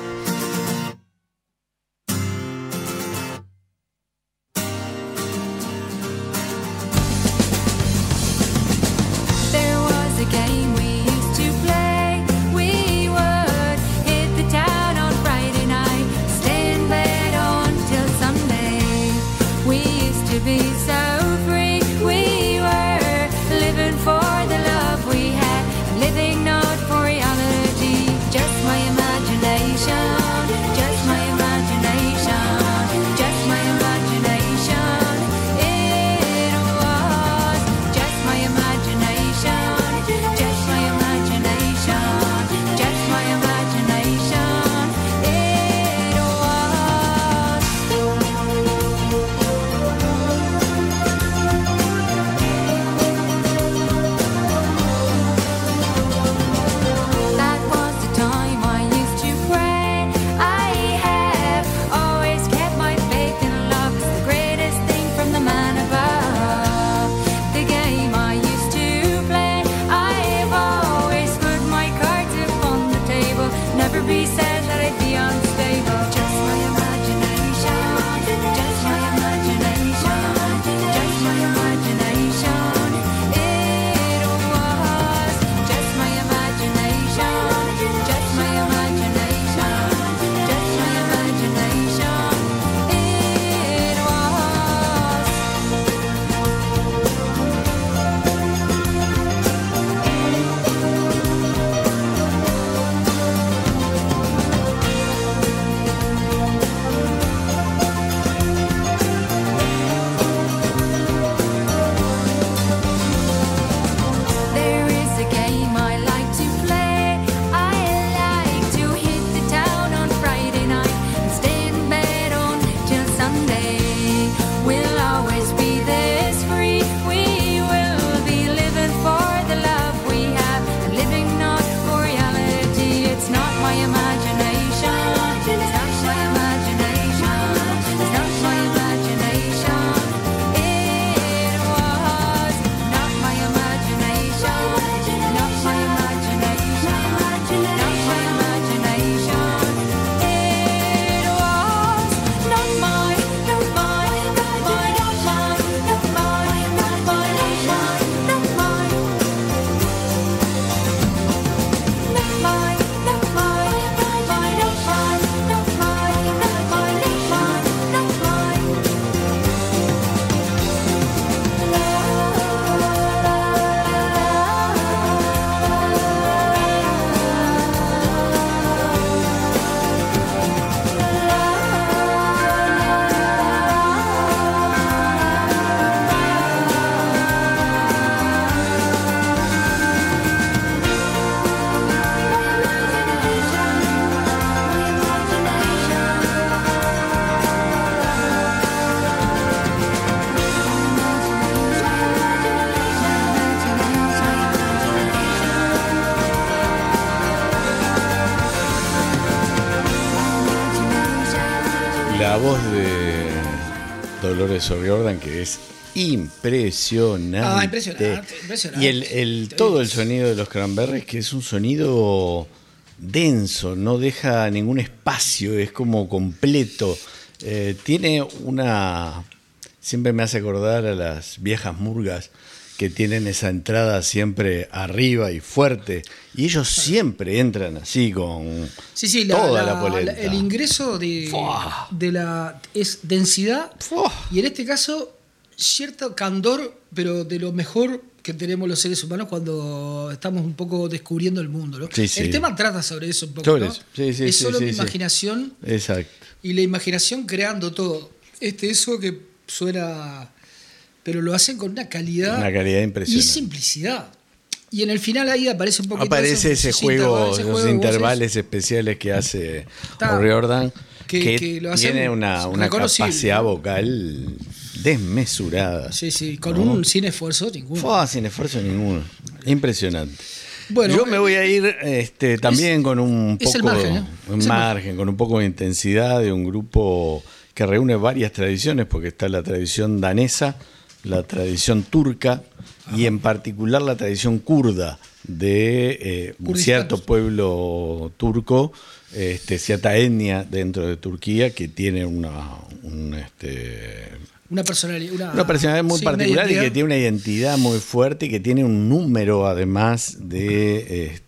G: There was a game we used to play. We would hit the town on Friday night, stay in bed until Sunday. We used to be so free. We were living for the love we had, living not for reality. Just my imagination.
C: Dolores O'Riordan, que es impresionante.
B: Impresionante.
C: Y todo el sonido de los Cranberries, que es un sonido denso, no deja ningún espacio, es como completo. Tiene una... Siempre me hace acordar a las viejas murgas que tienen esa entrada siempre arriba y fuerte. Y ellos siempre entran así con toda la polenta.
B: El ingreso de la es densidad y en este caso cierto candor, pero de lo mejor que tenemos los seres humanos cuando estamos un poco descubriendo el mundo, ¿no?
C: Sí, sí.
B: El tema trata sobre eso un poco,
C: Sobre
B: ¿no?
C: eso. Sí,
B: es solo mi imaginación.
C: Exacto.
B: Y la imaginación creando todo. Eso que suena, pero lo hacen con una calidad impresionante y simplicidad. Y en el final ahí aparece un poquito
C: ese juego, los intervalos especiales que hace O'Riordan, que lo tiene una capacidad vocal desmesurada.
B: Sí, con un sin esfuerzo ninguno.
C: Sin esfuerzo ninguno. Impresionante.
B: Bueno,
C: yo me voy a ir también con un poco
B: margen,
C: con un poco de intensidad de un grupo que reúne varias tradiciones, porque está la tradición danesa, la tradición turca y en particular la tradición kurda de un cierto pueblo turco, cierta etnia dentro de Turquía que tiene una personalidad muy particular y que tiene una identidad muy fuerte y que tiene un número además de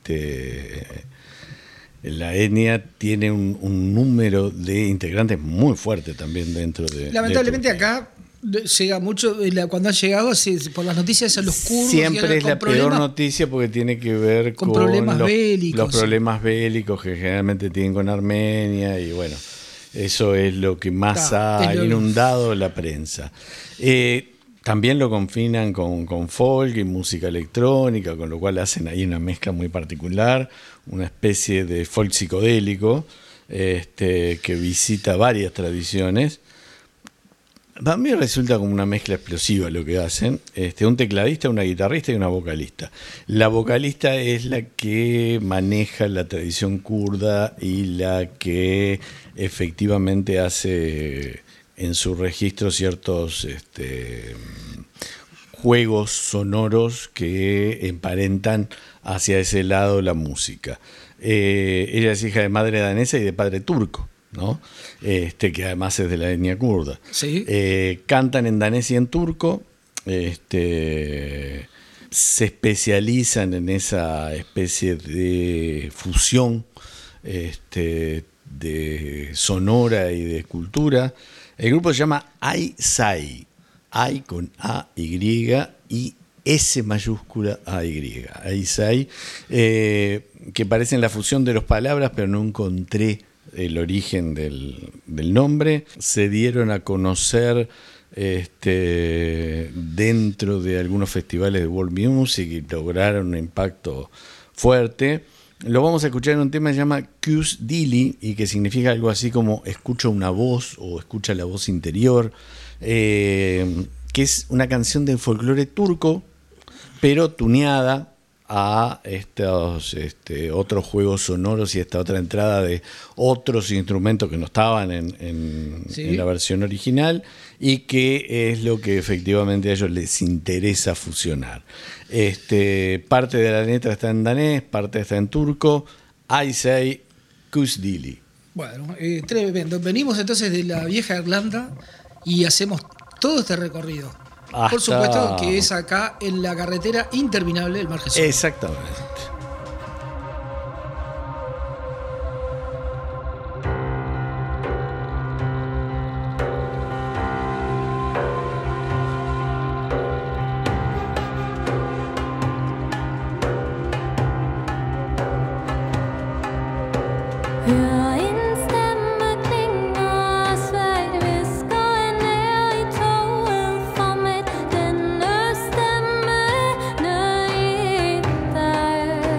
C: la etnia tiene un número de integrantes muy fuerte también dentro de
B: lamentablemente acá llega mucho cuando han llegado por las noticias a los kurdos
C: siempre es la peor noticia porque tiene que ver con
B: problemas bélicos,
C: los problemas bélicos que generalmente tienen con Armenia y bueno, eso es lo que más ha inundado la prensa. También lo confinan con folk y música electrónica, con lo cual hacen ahí una mezcla muy particular, una especie de folk psicodélico que visita varias tradiciones. A mí resulta como una mezcla explosiva lo que hacen. Un tecladista, una guitarrista y una vocalista. La vocalista es la que maneja la tradición kurda y la que efectivamente hace en su registro ciertos juegos sonoros que emparentan hacia ese lado la música. Ella es hija de madre danesa y de padre turco, ¿no? Que además es de la etnia kurda.
B: ¿Sí?
C: Cantan en danés y en turco, se especializan en esa especie de fusión de sonora y de cultura. El grupo se llama Aysai, Ay con A-Y y S mayúscula A-Y, Aysai, que parecen la fusión de las palabras, pero no encontré el origen del nombre. Se dieron a conocer dentro de algunos festivales de World Music y lograron un impacto fuerte. Lo vamos a escuchar en un tema que se llama Qus Dili y que significa algo así como escucha una voz o escucha la voz interior, que es una canción del folclore turco, pero tuneada a estos otros juegos sonoros y esta otra entrada de otros instrumentos que no estaban en la versión original y que es lo que efectivamente a ellos les interesa fusionar. Parte de la letra está en danés, parte está en turco. Aysai Qus Dili.
B: Bueno, tremendo. Venimos entonces de la vieja Irlanda y hacemos todo este recorrido. Por supuesto que es acá en la carretera interminable del Mar Jesús.
C: Exactamente.
G: Där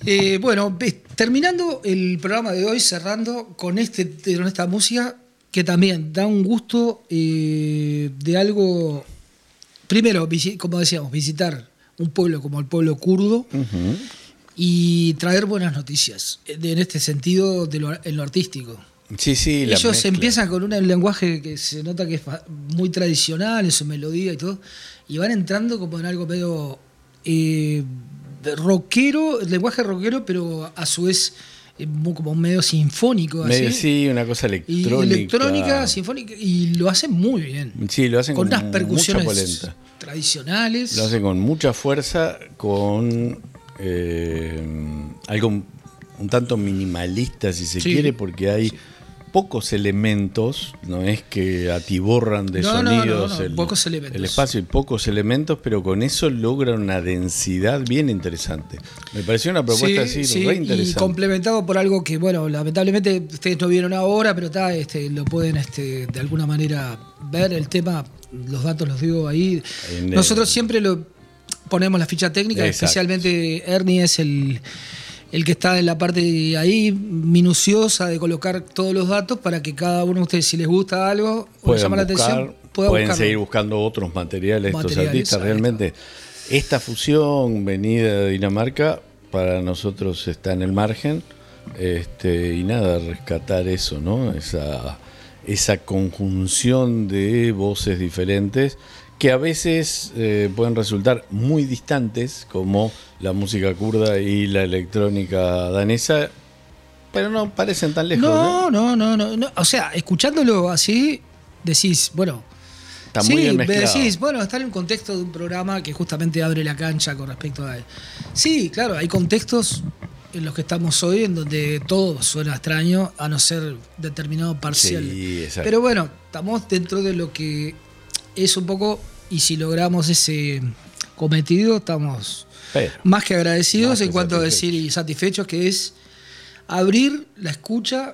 B: Bueno, terminando el programa de hoy, cerrando con esta música que también da un gusto de algo. Primero, como decíamos, visitar un pueblo como el pueblo kurdo y traer buenas noticias en este sentido en lo artístico.
C: Sí, sí, la
B: Ellos
C: mezcla.
B: empiezan con un lenguaje que se nota que es muy tradicional en su melodía y todo, y van entrando como en algo medio rockero, el lenguaje rockero, pero a su vez como medio sinfónico.
C: Medio,
B: así.
C: sí, una cosa electrónica.
B: Y electrónica, sinfónica, y lo hacen muy bien.
C: Sí, lo hacen
B: con
C: con
B: unas percusiones
C: mucha polenta.
B: tradicionales.
C: Lo hacen con mucha fuerza, con algo un tanto minimalista, si se
B: Sí.
C: quiere, porque hay pocos elementos, no es que atiborran de sonidos
B: pocos elementos.
C: el espacio y pocos elementos, pero con eso logran una densidad bien interesante. Me pareció una propuesta así re interesante.
B: Y complementado por algo que, bueno, lamentablemente ustedes no vieron ahora, pero lo pueden de alguna manera ver el tema, los datos los digo ahí. Nosotros siempre lo ponemos la ficha técnica,
C: Exacto.
B: especialmente Ernie es el que está en la parte ahí minuciosa de colocar todos los datos para que cada uno de ustedes, si les gusta algo o les llama la atención, pueda
C: pueden
B: buscarlo.
C: seguir buscando otros materiales, estos
B: Materiales,
C: artistas.
B: ahí
C: Realmente, esta fusión venida de Dinamarca para nosotros está en el margen. Y nada, rescatar eso, ¿no? Esa conjunción de voces diferentes que a veces pueden resultar muy distantes, como la música kurda y la electrónica danesa, pero no parecen tan lejos.
B: No. O sea, escuchándolo así, decís, bueno.
C: Está muy bien mezclado.
B: Decís, bueno, está en un contexto de un programa que justamente abre la cancha con respecto a él. Sí, claro, hay contextos en los que estamos hoy en donde todo suena extraño, a no ser determinado parcial.
C: Sí, exacto.
B: Pero bueno, estamos dentro de lo que es un poco, y si logramos ese cometido, estamos más que agradecidos
C: más que
B: en cuanto a
C: satisfechos.
B: decir y satisfechos, que es abrir la escucha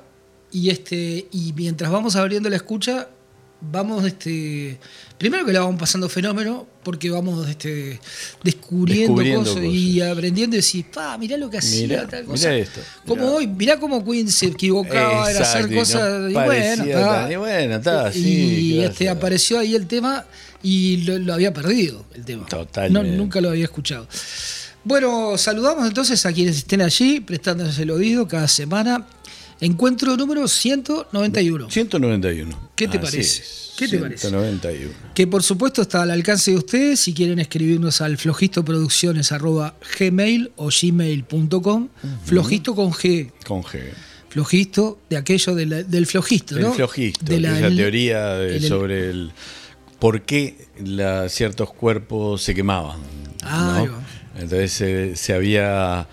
B: y mientras vamos abriendo la escucha, vamos primero que la vamos pasando fenómeno, porque vamos descubriendo cosas y aprendiendo y decir, mirá lo que hacía tal cosa.
C: Mirá esto.
B: Como hoy, mirá cómo Queen se equivocaba en hacer
C: Exacto,
B: cosas. Y
C: no
B: bueno,
C: parecía
B: está.
C: tan- y bueno, está, sí,
B: Y
C: gracias.
B: apareció ahí el tema y lo había perdido el tema.
C: Totalmente.
B: Nunca lo había escuchado. Bueno, saludamos entonces a quienes estén allí, prestándonos el oído cada semana. Encuentro número 191.
C: 191.
B: ¿Qué te
C: Así
B: parece?
C: es,
B: ¿Qué te parece?
C: 191.
B: Que por supuesto está al alcance de ustedes si quieren escribirnos al flojistoproducciones@gmail o gmail.com. Flojito con G.
C: Con G.
B: Flojisto, de aquello del flojisto, ¿no?
C: El flojisto,
B: De
C: esa teoría
B: el-
C: sobre el por qué ciertos cuerpos se quemaban.
B: Ahí
C: ¿no?
B: va.
C: Entonces se había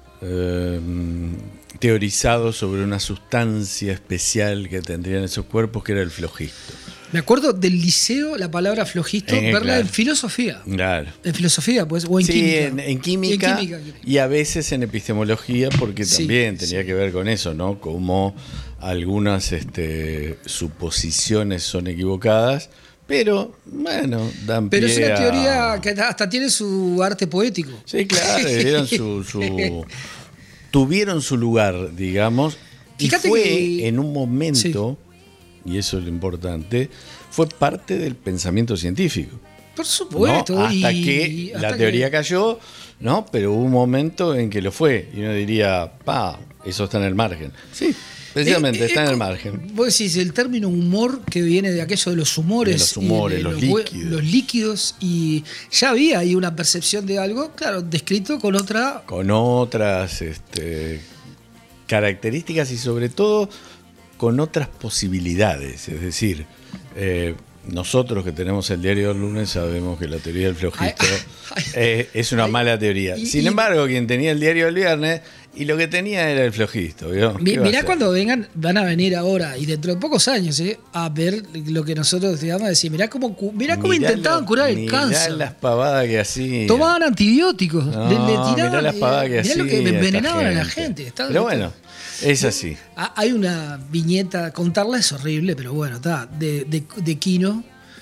C: teorizado sobre una sustancia especial que tendrían esos cuerpos, que era el flojisto.
B: Me acuerdo del liceo, la palabra flojisto, verla
C: claro.
B: en filosofía.
C: Claro.
B: En filosofía, pues, o en
C: Sí,
B: química.
C: en química,
B: En química.
C: y a veces en epistemología, porque
B: Sí,
C: también tenía
B: sí.
C: que ver con eso, ¿no? Como algunas suposiciones son equivocadas, pero bueno, dan
B: Pero es
C: pie
B: una
C: a-
B: teoría que hasta tiene su arte poético.
C: Sí, claro, tuvieron su lugar, digamos,
B: Fíjate
C: y fue
B: que-
C: en un momento, y eso es lo importante, fue parte del pensamiento científico.
B: Por supuesto.
C: ¿no? Hasta
B: y-
C: que
B: hasta
C: la teoría
B: que-
C: cayó, ¿no? Pero hubo un momento en que lo fue. Y uno diría, eso está en el margen. Sí, precisamente está en el margen.
B: Vos decís, el término humor que viene de aquello de los humores.
C: De los humores,
B: y
C: los
B: hue-
C: líquidos.
B: Los líquidos, y ya había ahí una percepción de algo, claro, descrito con otra.
C: Con otras características y sobre todo con otras posibilidades. Es decir, nosotros que tenemos el diario del lunes sabemos que la teoría del flojisto es una mala teoría. Sin embargo, quien tenía el diario del viernes y lo que tenía era el flojisto. ¿Vio? ¿Qué va a
B: Mirá
C: hacer?
B: cuando van a venir ahora y dentro de pocos años a ver lo que nosotros te vamos a decir. Mirá cómo intentaban curar el
C: Mirá
B: cáncer.
C: las pavadas que hacían.
B: Tomaban antibióticos,
C: No,
B: le tiraban.
C: mirá las pavadas que
B: mirá lo que
C: hacía
B: envenenaban
C: esta
B: a la gente.
C: Pero bueno, es así.
B: Hay una viñeta, contarla es horrible, pero bueno, está, de Kino,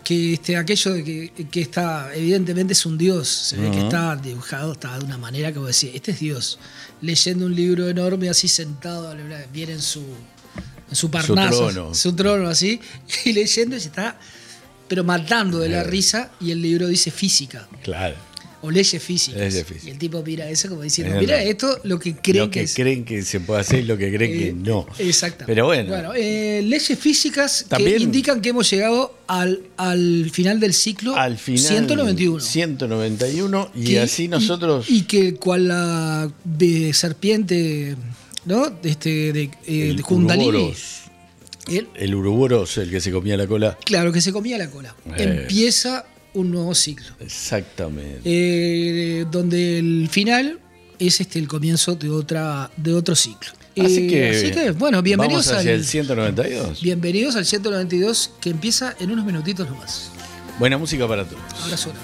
B: que aquello de que está, evidentemente es un dios, se ve que está dibujado, está de una manera que vos decís, este es Dios, leyendo un libro enorme así sentado, bien en su parnaso, su trono así, y leyendo y se está, pero matando de la risa, y el libro dice física.
C: Claro.
B: O leyes físicas. Y el tipo mira eso como diciendo, mira esto, lo que creen que
C: creen que se puede hacer y lo que creen que no.
B: Exactamente.
C: Pero bueno.
B: Leyes físicas
C: también,
B: que indican que hemos llegado al final del ciclo,
C: al final
B: 191.
C: 191 y así nosotros...
B: Y que cual la serpiente, ¿no? De Kundalini.
C: El Uroboros, el que se comía la cola.
B: Claro, que se comía la cola. Empieza un nuevo ciclo.
C: Exactamente.
B: Donde el final es el comienzo de otro ciclo.
C: Así que
B: bueno, bienvenidos
C: vamos hacia el 192.
B: Bienvenidos al 192, que empieza en unos minutitos nomás.
C: Buena música para todos.
B: Ahora suena.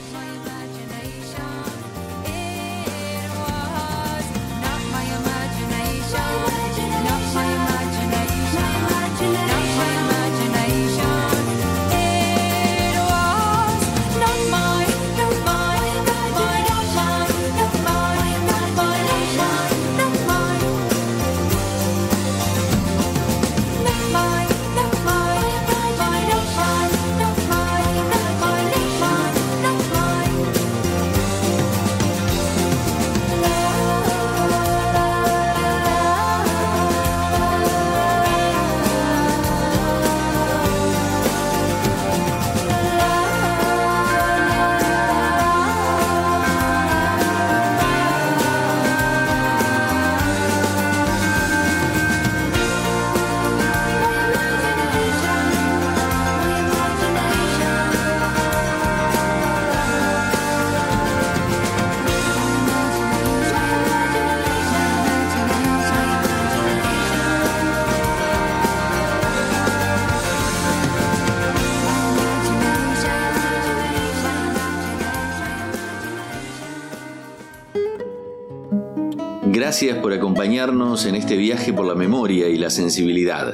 A: Gracias por acompañarnos en este viaje por la memoria y la sensibilidad.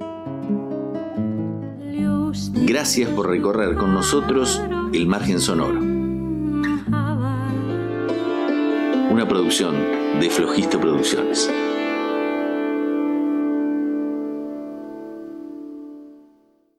A: Gracias por recorrer con nosotros el margen sonoro. Una producción de Flojisto Producciones.